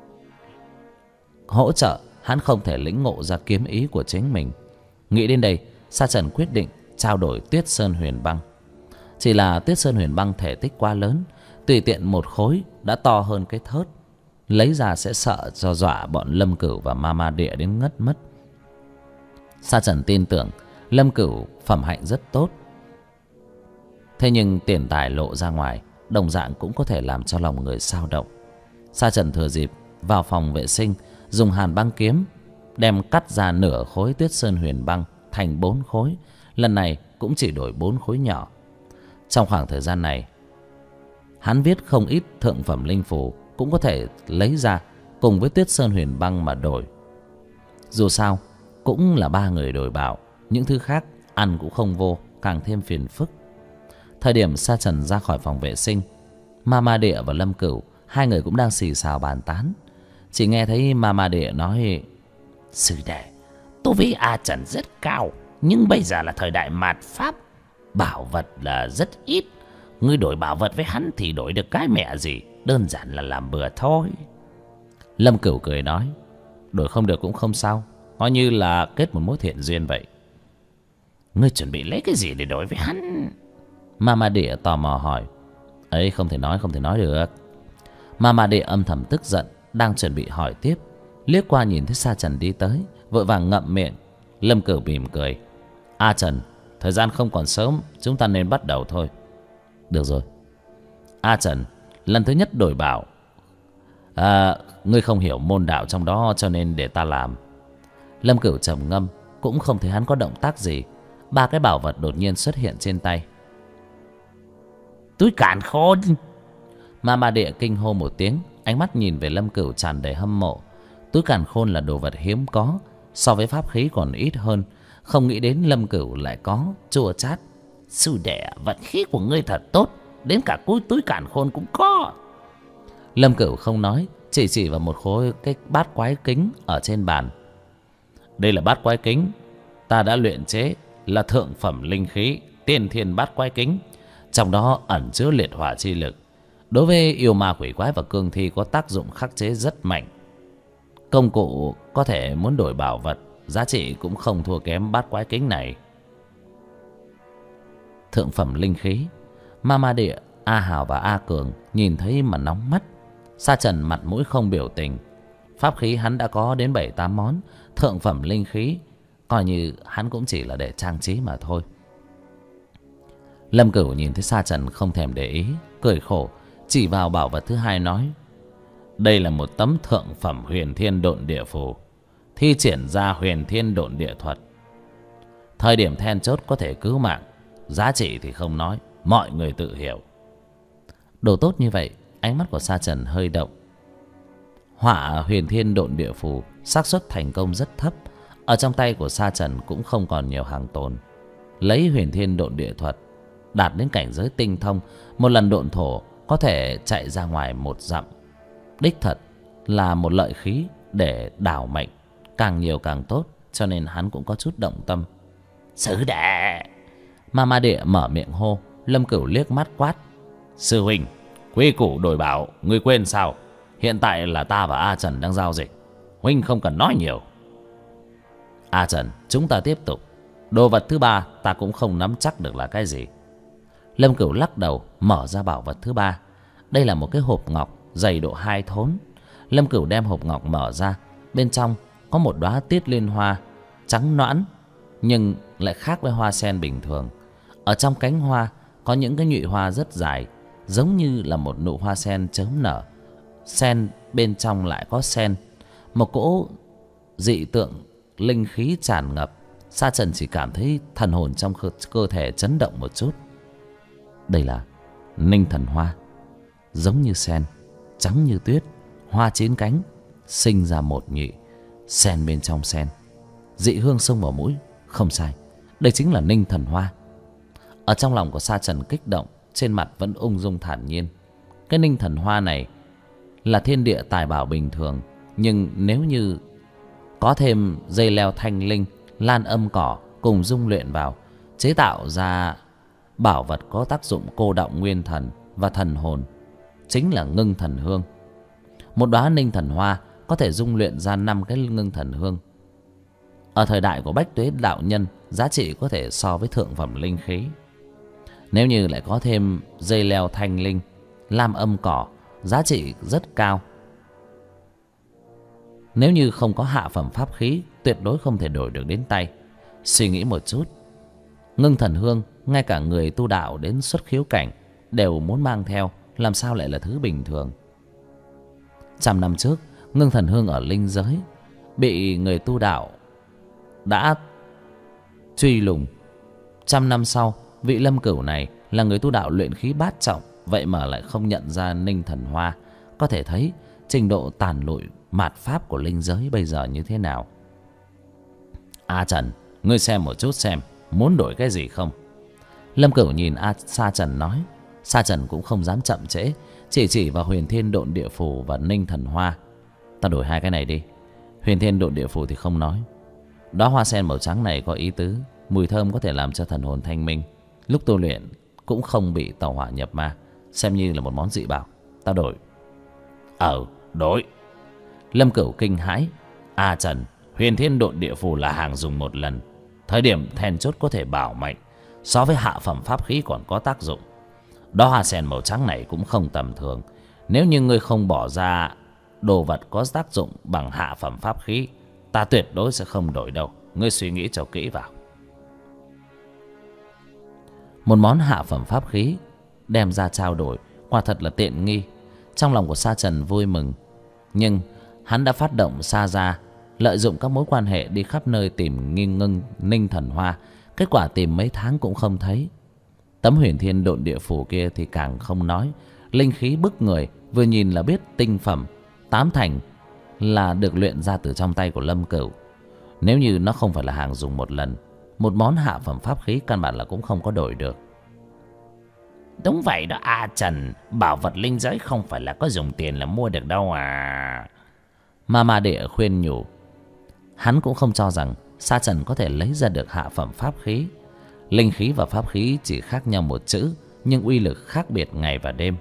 hỗ trợ hắn không thể lĩnh ngộ ra kiếm ý của chính mình. Nghĩ đến đây, Sa Trần quyết định trao đổi Tuyết Sơn Huyền Băng. Chỉ là Tuyết Sơn Huyền Băng thể tích quá lớn, tùy tiện một khối đã to hơn cái thớt, lấy ra sẽ sợ cho dọa bọn Lâm Cửu và Ma Ma Địa đến ngất mất. Sa Trần tin tưởng Lâm Cửu phẩm hạnh rất tốt, thế nhưng tiền tài lộ ra ngoài, đồng dạng cũng có thể làm cho lòng người xao động. Sa Trần thừa dịp vào phòng vệ sinh, dùng Hàn Băng kiếm đem cắt ra nửa khối Tuyết Sơn Huyền Băng thành 4 khối. Lần này cũng chỉ đổi 4 khối nhỏ. Trong khoảng thời gian này, hắn viết không ít thượng phẩm linh phù, cũng có thể lấy ra cùng với Tuyết Sơn Huyền Băng mà đổi. Dù sao cũng là 3 người đổi bảo, những thứ khác ăn cũng không vô, càng thêm phiền phức. Thời điểm Sa Trần ra khỏi phòng vệ sinh, Ma Ma Địa và Lâm Cửu, hai người cũng đang xì xào bàn tán. Chỉ nghe thấy Ma Ma Địa nói: sư đệ, tu vi A Trần rất cao, nhưng bây giờ là thời đại mạt Pháp, bảo vật là rất ít. Ngươi đổi bảo vật với hắn thì đổi được cái mẹ gì, đơn giản là làm bừa thôi. Lâm Cửu cười nói: đổi không được cũng không sao, coi như là kết một mối thiện duyên vậy. Ngươi chuẩn bị lấy cái gì để đổi với hắn? Ma Ma Địa tò mò hỏi. Ấy, không thể nói được. Ma Ma Địa âm thầm tức giận, đang chuẩn bị hỏi tiếp, liếc qua nhìn thấy Sa Trần đi tới, vội vàng ngậm miệng. Lâm Cửu mỉm cười: A Trần, thời gian không còn sớm, chúng ta nên bắt đầu thôi. Được rồi. A Trần, lần thứ nhất đổi bảo, ngươi không hiểu môn đạo trong đó, cho nên để ta làm. Lâm Cửu trầm ngâm, cũng không thấy hắn có động tác gì. 3 cái bảo vật đột nhiên xuất hiện trên tay. Túi càn khôn. Ma Ma Địa kinh hô một tiếng, ánh mắt nhìn về Lâm Cửu tràn đầy hâm mộ. Túi càn khôn là đồ vật hiếm có, so với pháp khí còn ít hơn. Không nghĩ đến Lâm Cửu lại có, chua chát. Sư đệ, vận khí của ngươi thật tốt, đến cả túi càn khôn cũng có. Lâm Cửu không nói, chỉ vào một khối cái bát quái kính ở trên bàn. Đây là bát quái kính, ta đã luyện chế, là thượng phẩm linh khí Tiên Thiên Bát Quái Kính, trong đó ẩn chứa liệt hỏa chi lực, đối với yêu ma quỷ quái và cương thi có tác dụng khắc chế rất mạnh. Công cụ có thể muốn đổi bảo vật, giá trị cũng không thua kém bát quái kính này. Thượng phẩm linh khí, Ma Ma Địa, A Hào và A Cường nhìn thấy mà nóng mắt. Sa Trần mặt mũi không biểu tình. Pháp khí hắn đã có đến 7-8 món, thượng phẩm linh khí coi như hắn cũng chỉ là để trang trí mà thôi. Lâm Cửu nhìn thấy Sa Trần không thèm để ý, cười khổ, chỉ vào bảo vật thứ hai nói: đây là một tấm thượng phẩm huyền thiên độn địa phù, thi triển ra huyền thiên độn địa thuật. Thời điểm then chốt có thể cứu mạng, giá trị thì không nói, mọi người tự hiểu. Đồ tốt như vậy, ánh mắt của Sa Trần hơi động. Họa huyền thiên độn địa phù xác suất thành công rất thấp. Ở trong tay của Sa Trần cũng không còn nhiều hàng tồn. Lấy huyền thiên độn địa thuật đạt đến cảnh giới tinh thông, một lần độn thổ có thể chạy ra ngoài 1 dặm. Đích thật là một lợi khí để đảo mệnh, càng nhiều càng tốt, cho nên hắn cũng có chút động tâm. Sư đệ! Ma Ma Địa mở miệng hô. Lâm Cửu liếc mắt quát: sư huynh, quy củ đổi bảo ngươi quên sao? Hiện tại là ta và A Trần đang giao dịch, huynh không cần nói nhiều. A Trần, chúng ta tiếp tục. Đồ vật thứ 3 ta cũng không nắm chắc được là cái gì. Lâm Cửu lắc đầu, mở ra bảo vật thứ 3. Đây là một cái hộp ngọc dày độ 2 thốn. Lâm Cửu đem hộp ngọc mở ra, bên trong có một đóa tiết liên hoa trắng nõn, nhưng lại khác với hoa sen bình thường. Ở trong cánh hoa có những cái nhụy hoa rất dài, giống như là một nụ hoa sen chớm nở. Sen bên trong lại có sen, một cỗ dị tượng linh khí tràn ngập. Sa Trần chỉ cảm thấy thần hồn trong cơ thể chấn động một chút. Đây là ninh thần hoa, giống như sen, trắng như tuyết, hoa 9 cánh, sinh ra một nhị, sen bên trong sen, dị hương xông vào mũi. Không sai, đây chính là ninh thần hoa. Ở trong lòng của Sa Trần kích động, trên mặt vẫn ung dung thản nhiên. Cái ninh thần hoa này là thiên địa tài bảo bình thường, nhưng nếu như có thêm dây leo thanh linh, lan âm cỏ cùng dung luyện vào, chế tạo ra bảo vật có tác dụng cô đọng nguyên thần và thần hồn, chính là ngưng thần hương. Một đóa ninh thần hoa có thể dung luyện ra 5 cái ngưng thần hương. Ở thời đại của Bách Tuế đạo nhân, giá trị có thể so với thượng phẩm linh khí. Nếu như lại có thêm dây leo thanh linh, lam âm cỏ, giá trị rất cao. Nếu như không có hạ phẩm pháp khí, tuyệt đối không thể đổi được đến tay. Suy nghĩ một chút, ngưng thần hương, ngay cả người tu đạo đến xuất khiếu cảnh đều muốn mang theo, làm sao lại là thứ bình thường. 100 năm trước, ngưng thần hương ở linh giới bị người tu đạo đã truy lùng. 100 năm sau, vị Lâm Cửu này là người tu đạo luyện khí bát trọng, vậy mà lại không nhận ra ninh thần hoa. Có thể thấy trình độ tàn lụi mạt pháp của linh giới bây giờ như thế nào. A Trần, ngươi xem một chút xem, muốn đổi cái gì không? Lâm Cửu nhìn Sa Trần nói. Sa Trần cũng không dám chậm trễ, chỉ vào huyền thiên độn địa phù và ninh thần hoa. Ta đổi 2 cái này đi. Huyền thiên độn địa phù thì không nói. Đóa hoa sen màu trắng này có ý tứ, mùi thơm có thể làm cho thần hồn thanh minh, lúc tu luyện cũng không bị tẩu hỏa nhập ma, xem như là một món dị bảo. Ta đổi. Đổi. Lâm Cửu kinh hãi. A Trần, huyền thiên độn địa phù là hàng dùng một lần, thời điểm then chốt có thể bảo mệnh, so với hạ phẩm pháp khí còn có tác dụng. Đóa hoa sen màu trắng này cũng không tầm thường. Nếu như ngươi không bỏ ra đồ vật có tác dụng bằng hạ phẩm pháp khí, ta tuyệt đối sẽ không đổi đâu. Ngươi suy nghĩ cho kỹ vào. Một món hạ phẩm pháp khí đem ra trao đổi, quả thật là tiện nghi. Trong lòng của Sa Trần vui mừng, nhưng hắn đã phát động Sa gia, lợi dụng các mối quan hệ đi khắp nơi tìm ninh thần hoa. Kết quả tìm mấy tháng cũng không thấy. Tấm huyền thiên độn địa phủ kia thì càng không nói, linh khí bức người, vừa nhìn là biết tinh phẩm, 8 thành là được luyện ra từ trong tay của Lâm Cửu. Nếu như nó không phải là hàng dùng một lần, một món hạ phẩm pháp khí căn bản là cũng không có đổi được. Đúng vậy đó A Trần, bảo vật linh giới không phải là có dùng tiền là mua được đâu à. Ma Địa khuyên nhủ. Hắn cũng không cho rằng Sa Trần có thể lấy ra được hạ phẩm pháp khí. Linh khí và pháp khí chỉ khác nhau một chữ, nhưng uy lực khác biệt ngày và đêm.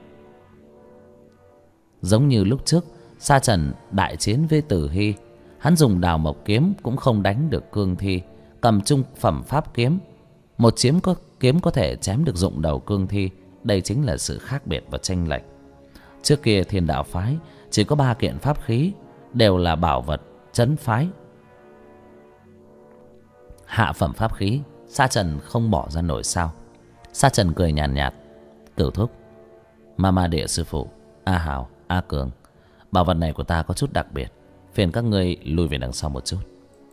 Giống như lúc trước Sa Trần đại chiến với Tử Hy, hắn dùng đào mộc kiếm cũng không đánh được Cương Thi. Cầm trung phẩm pháp kiếm, một kiếm có thể chém được dụng đầu Cương Thi. Đây chính là sự khác biệt và chênh lệch. Trước kia Thiên Đạo phái chỉ có 3 kiện pháp khí, đều là bảo vật trấn phái. Hạ phẩm pháp khí Sa Trần không bỏ ra nổi sao? Sa Trần cười nhàn nhạt. Cửu thúc, Ma Địa sư phụ, A Hào, A Cường, bảo vật này của ta có chút đặc biệt, phiền các ngươi lùi về đằng sau một chút.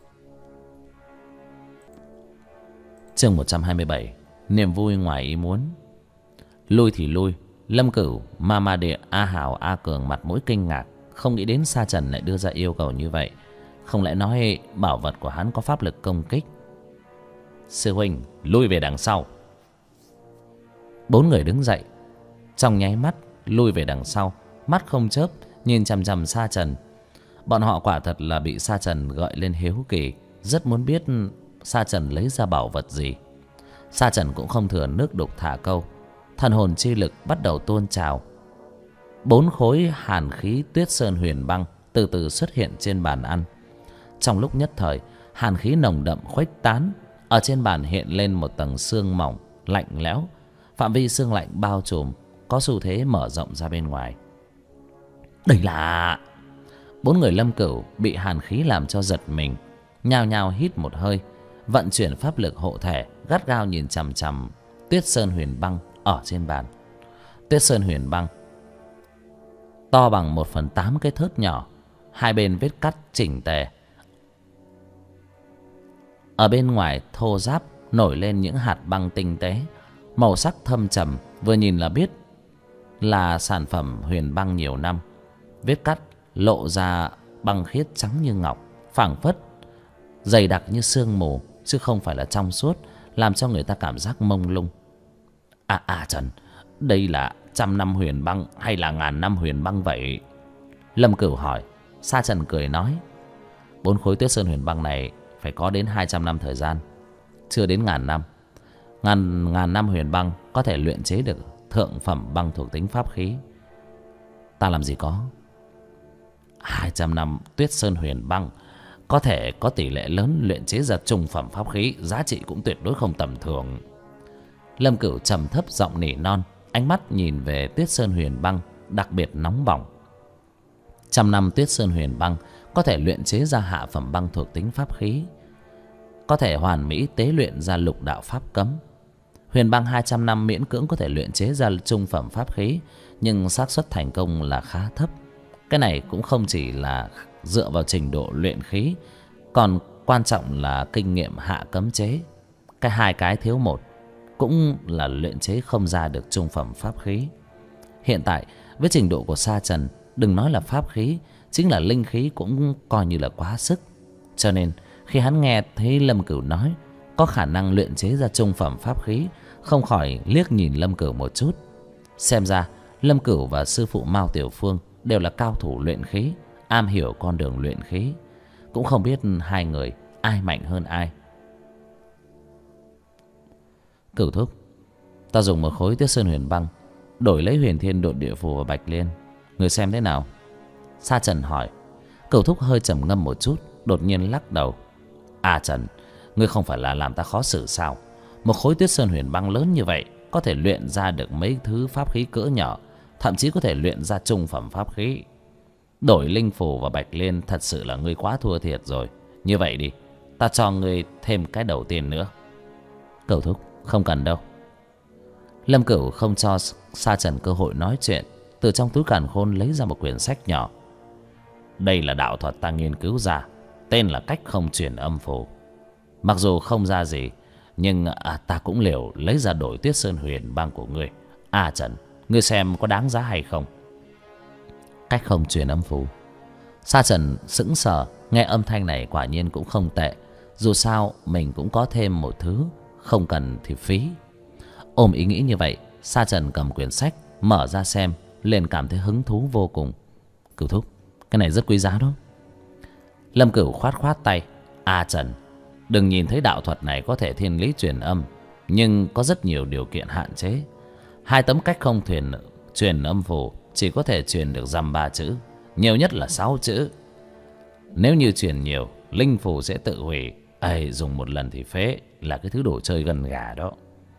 Chương 127. Niềm vui ngoài ý muốn. Lui thì lui. Lâm Cửu, Ma Địa, A Hào, A Cường mặt mũi kinh ngạc, không nghĩ đến Sa Trần lại đưa ra yêu cầu như vậy. Không lẽ nói bảo vật của hắn có pháp lực công kích? Sư huynh, lui về đằng sau. 4 người đứng dậy, trong nháy mắt lui về đằng sau, mắt không chớp nhìn chằm chằm Sa Trần. Bọn họ quả thật là bị Sa Trần gợi lên hiếu kỳ, rất muốn biết Sa Trần lấy ra bảo vật gì. Sa Trần cũng không thừa nước đục thả câu, thần hồn chi lực bắt đầu tuôn trào. 4 khối hàn khí Tuyết Sơn Huyền Băng từ từ xuất hiện trên bàn ăn. Trong lúc nhất thời, hàn khí nồng đậm khuếch tán, ở trên bàn hiện lên một tầng sương mỏng lạnh lẽo. Phạm vi sương lạnh bao trùm, có xu thế mở rộng ra bên ngoài. Đây là... 4 người Lâm Cửu bị hàn khí làm cho giật mình, nhao nhao hít một hơi, vận chuyển pháp lực hộ thể, gắt gao nhìn chằm chằm Tuyết Sơn Huyền Băng ở trên bàn. Tuyết Sơn Huyền Băng to bằng 1/8 cái thớt nhỏ, hai bên vết cắt chỉnh tề. Ở bên ngoài thô ráp nổi lên những hạt băng tinh tế, màu sắc thâm trầm, vừa nhìn là biết là sản phẩm huyền băng nhiều năm. Vết cắt lộ ra băng khiết trắng như ngọc, phảng phất dày đặc như sương mù, chứ không phải là trong suốt, làm cho người ta cảm giác mông lung. Trần, đây là 100 năm huyền băng hay là 1000 năm huyền băng vậy? Lâm Cửu hỏi. Sa Trần cười nói, 4 khối Tuyết Sơn huyền băng này phải có đến 200 năm thời gian, chưa đến 1000 năm. Ngàn năm huyền băng có thể luyện chế được thượng phẩm băng thuộc tính pháp khí. Ta làm gì có. 200 năm Tuyết Sơn huyền băng có thể có tỷ lệ lớn luyện chế ra trung phẩm pháp khí, giá trị cũng tuyệt đối không tầm thường. Lâm Cửu trầm thấp giọng nỉ non, ánh mắt nhìn về Tuyết Sơn huyền băng đặc biệt nóng bỏng. 100 năm Tuyết Sơn huyền băng có thể luyện chế ra hạ phẩm băng thuộc tính pháp khí, có thể hoàn mỹ tế luyện ra lục đạo pháp cấm. Huyền băng 200 năm miễn cưỡng có thể luyện chế ra trung phẩm pháp khí, nhưng xác suất thành công là khá thấp. Cái này cũng không chỉ là dựa vào trình độ luyện khí, còn quan trọng là kinh nghiệm hạ cấm chế. Hai cái thiếu một, cũng là luyện chế không ra được trung phẩm pháp khí. Hiện tại với trình độ của Sa Trần, đừng nói là pháp khí, chính là linh khí cũng coi như là quá sức. Cho nên khi hắn nghe thấy Lâm Cửu nói có khả năng luyện chế ra trung phẩm pháp khí, không khỏi liếc nhìn Lâm Cửu một chút. Xem ra Lâm Cửu và sư phụ Mao Tiểu Phương đều là cao thủ luyện khí, am hiểu con đường luyện khí. Cũng không biết hai người ai mạnh hơn ai. Cửu thúc, ta dùng 1 khối Tuyết Sơn huyền băng đổi lấy Huyền Thiên Độn Địa Phù và Bạch Liên, người xem thế nào? Sa Trần hỏi. Cửu thúc hơi trầm ngâm một chút, đột nhiên lắc đầu. Trần, ngươi không phải là làm ta khó xử sao? 1 khối Tuyết Sơn huyền băng lớn như vậy có thể luyện ra được mấy thứ pháp khí cỡ nhỏ, thậm chí có thể luyện ra trung phẩm pháp khí. Đổi linh phù và Bạch Liên thật sự là ngươi quá thua thiệt rồi. Như vậy đi, ta cho ngươi thêm cái đầu tiên nữa. Cửu thúc, không cần đâu. Lâm Cửu không cho Sa Trần cơ hội nói chuyện, từ trong túi càn khôn lấy ra một quyển sách nhỏ. Đây là đạo thuật ta nghiên cứu ra, tên là Cách Không Truyền Âm Phù. Mặc dù không ra gì, nhưng ta cũng liều lấy ra đổi Tuyết Sơn huyền băng của ngươi. Trần, ngươi xem có đáng giá hay không? Cách Không Truyền Âm Phù. Sa Trần sững sờ, nghe âm thanh này quả nhiên cũng không tệ. Dù sao mình cũng có thêm một thứ, không cần thì phí. Ôm ý nghĩ như vậy, Sa Trần cầm quyển sách mở ra xem, liền cảm thấy hứng thú vô cùng. Cửu thúc, cái này rất quý giá đó. Lâm Cửu khoát khoát tay. Trần, đừng nhìn thấy đạo thuật này có thể thiên lý truyền âm, nhưng có rất nhiều điều kiện hạn chế. 2 tấm Cách Không Truyền Âm Phù chỉ có thể truyền được dăm 3 chữ, nhiều nhất là 6 chữ. Nếu như truyền nhiều, linh phù sẽ tự hủy. Dùng một lần thì phế, là cái thứ đồ chơi gần gà đó.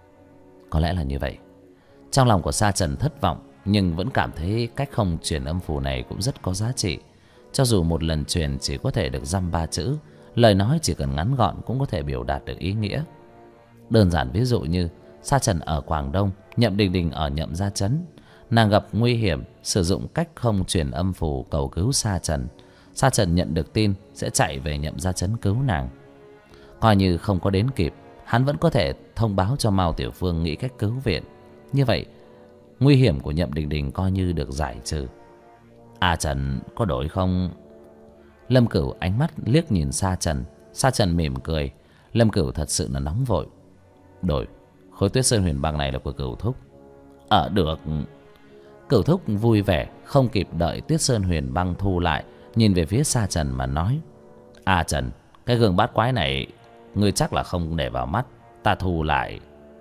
Có lẽ là như vậy. Trong lòng của Sa Trần thất vọng, nhưng vẫn cảm thấy Cách Không Truyền Âm Phù này cũng rất có giá trị. Cho dù một lần truyền chỉ có thể được dăm 3 chữ, lời nói chỉ cần ngắn gọn cũng có thể biểu đạt được ý nghĩa. Đơn giản ví dụ như Sa Trần ở Quảng Đông, Nhậm Đình Đình ở Nhậm Gia Trấn. Nàng gặp nguy hiểm, sử dụng Cách Không Truyền Âm Phù cầu cứu Sa Trần. Sa Trần nhận được tin sẽ chạy về Nhậm Gia Trấn cứu nàng. Coi như không có đến kịp, hắn vẫn có thể thông báo cho Mao Tiểu Phương nghĩ cách cứu viện. Như vậy nguy hiểm của Nhậm Đình Đình coi như được giải trừ. Trần, có đổi không? Lâm Cửu ánh mắt liếc nhìn Sa Trần. Sa Trần mỉm cười. Lâm Cửu thật sự là nóng vội. Đổi, khối Tuyết Sơn huyền băng này là của Cửu thúc. Được. Cửu thúc vui vẻ, không kịp đợi Tuyết Sơn huyền băng thu lại, nhìn về phía Sa Trần mà nói. Trần, cái gương bát quái này ngươi chắc là không để vào mắt, ta thu lại.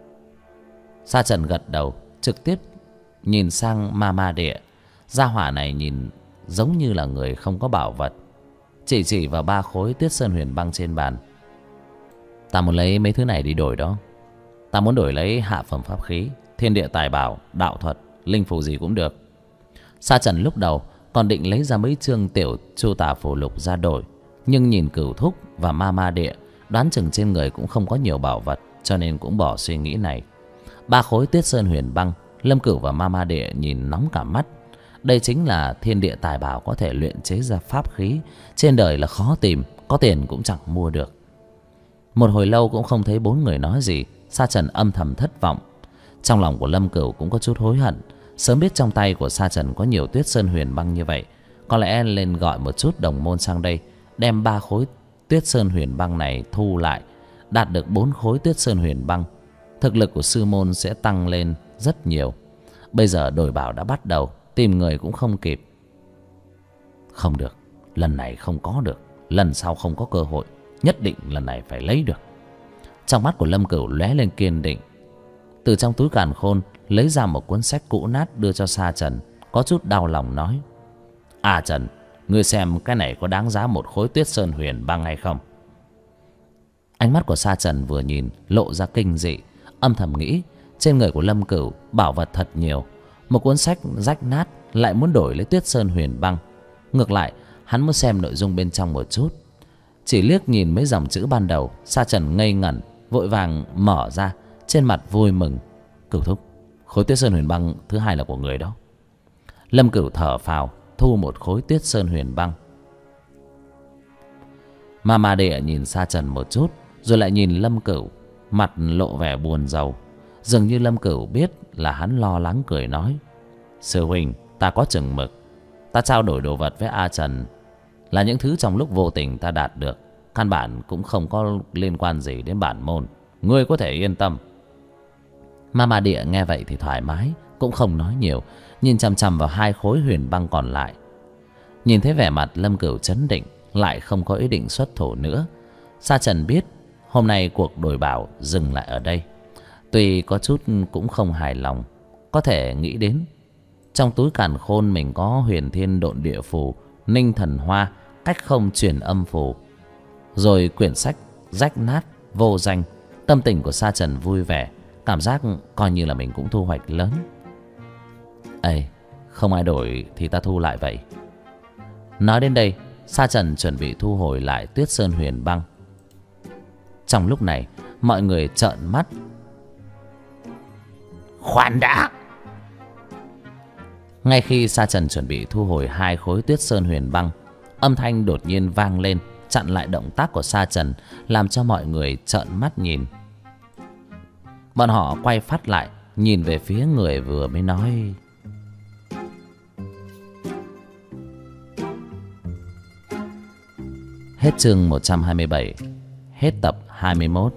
Sa Trần gật đầu, trực tiếp nhìn sang Ma Ma Địa. Gia hỏa này nhìn giống như là người không có bảo vật, chỉ vào 3 khối Tuyết Sơn huyền băng trên bàn. Ta muốn lấy mấy thứ này đi đổi đó. Ta muốn đổi lấy hạ phẩm pháp khí, thiên địa tài bảo, đạo thuật, linh phù gì cũng được. Sa Trần lúc đầu còn định lấy ra mấy chương tiểu chu tà phù lục ra đổi, nhưng nhìn Cửu thúc và Ma Ma Địa đoán chừng trên người cũng không có nhiều bảo vật, cho nên cũng bỏ suy nghĩ này. 3 khối Tuyết Sơn huyền băng, Lâm Cửu và Ma Ma Địa nhìn nóng cả mắt. Đây chính là thiên địa tài bảo có thể luyện chế ra pháp khí, trên đời là khó tìm, có tiền cũng chẳng mua được. Một hồi lâu cũng không thấy 4 người nói gì. Sa Trần âm thầm thất vọng. Trong lòng của Lâm Cửu cũng có chút hối hận. Sớm biết trong tay của Sa Trần có nhiều Tuyết Sơn Huyền Băng như vậy, có lẽ lên gọi một chút đồng môn sang đây, đem 3 khối Tuyết Sơn Huyền Băng này thu lại, đạt được 4 khối Tuyết Sơn Huyền Băng, thực lực của sư môn sẽ tăng lên rất nhiều. Bây giờ đổi bảo đã bắt đầu, tìm người cũng không kịp. Không được, lần này không có được, lần sau không có cơ hội, nhất định lần này phải lấy được. Trong mắt của Lâm Cửu lóe lên kiên định. Từ trong túi càn khôn lấy ra một cuốn sách cũ nát đưa cho Sa Trần, có chút đau lòng nói: Trần, ngươi xem cái này có đáng giá 1 khối Tuyết Sơn Huyền Băng hay không? Ánh mắt của Sa Trần vừa nhìn lộ ra kinh dị, âm thầm nghĩ trên người của Lâm Cửu bảo vật thật nhiều, một cuốn sách rách nát lại muốn đổi lấy Tuyết Sơn Huyền Băng. Ngược lại hắn muốn xem nội dung bên trong một chút. Chỉ liếc nhìn mấy dòng chữ ban đầu, Sa Trần ngây ngẩn, vội vàng mở ra, trên mặt vui mừng: Cửu thúc, khối Tuyết Sơn Huyền Băng thứ 2 là của người đó. Lâm Cửu thở phào, thu 1 khối Tuyết Sơn Huyền Băng. Ma Địa nhìn Sa Trần một chút, rồi lại nhìn Lâm Cửu, mặt lộ vẻ buồn rầu. Dường như Lâm Cửu biết là hắn lo lắng, cười nói: Sư huynh, ta có chừng mực. Ta trao đổi đồ vật với Trần là những thứ trong lúc vô tình ta đạt được, căn bản cũng không có liên quan gì đến bản môn, ngươi có thể yên tâm. Ma Địa nghe vậy thì thoải mái, cũng không nói nhiều, nhìn chằm chằm vào 2 khối huyền băng còn lại. Nhìn thấy vẻ mặt Lâm Cửu trấn định, lại không có ý định xuất thủ nữa, Sa Trần biết hôm nay cuộc đổi bảo dừng lại ở đây. Tuy có chút cũng không hài lòng, có thể nghĩ đến trong túi càn khôn mình có Huyền Thiên Độn Địa Phù, Ninh Thần Hoa, Cách Không Truyền Âm Phù, rồi quyển sách rách nát vô danh. Tâm tình của Sa Trần vui vẻ, cảm giác coi như là mình cũng thu hoạch lớn. Ây, không ai đổi thì ta thu lại vậy. Nói đến đây, Sa Trần chuẩn bị thu hồi lại Tuyết Sơn Huyền Băng. Trong lúc này, mọi người trợn mắt. Khoan đã! Ngay khi Sa Trần chuẩn bị thu hồi 2 khối Tuyết Sơn Huyền Băng, âm thanh đột nhiên vang lên, chặn lại động tác của Sa Trần, làm cho mọi người trợn mắt nhìn. Bọn họ quay phát lại, nhìn về phía người vừa mới nói. Hết chương 127, hết tập 21.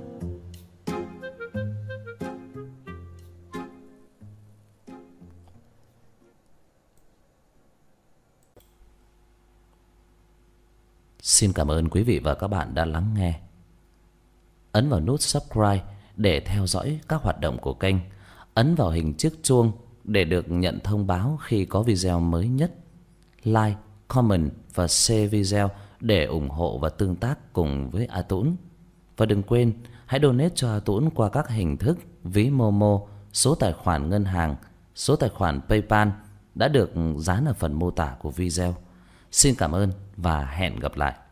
Xin cảm ơn quý vị và các bạn đã lắng nghe. Ấn vào nút subscribe để theo dõi các hoạt động của kênh. Ấn vào hình chiếc chuông để được nhận thông báo khi có video mới nhất. Like, comment và share video để ủng hộ và tương tác cùng với A Tũng. Và đừng quên hãy donate cho A Tũng qua các hình thức ví Momo, số tài khoản ngân hàng, số tài khoản PayPal đã được dán ở phần mô tả của video. Xin cảm ơn và hẹn gặp lại.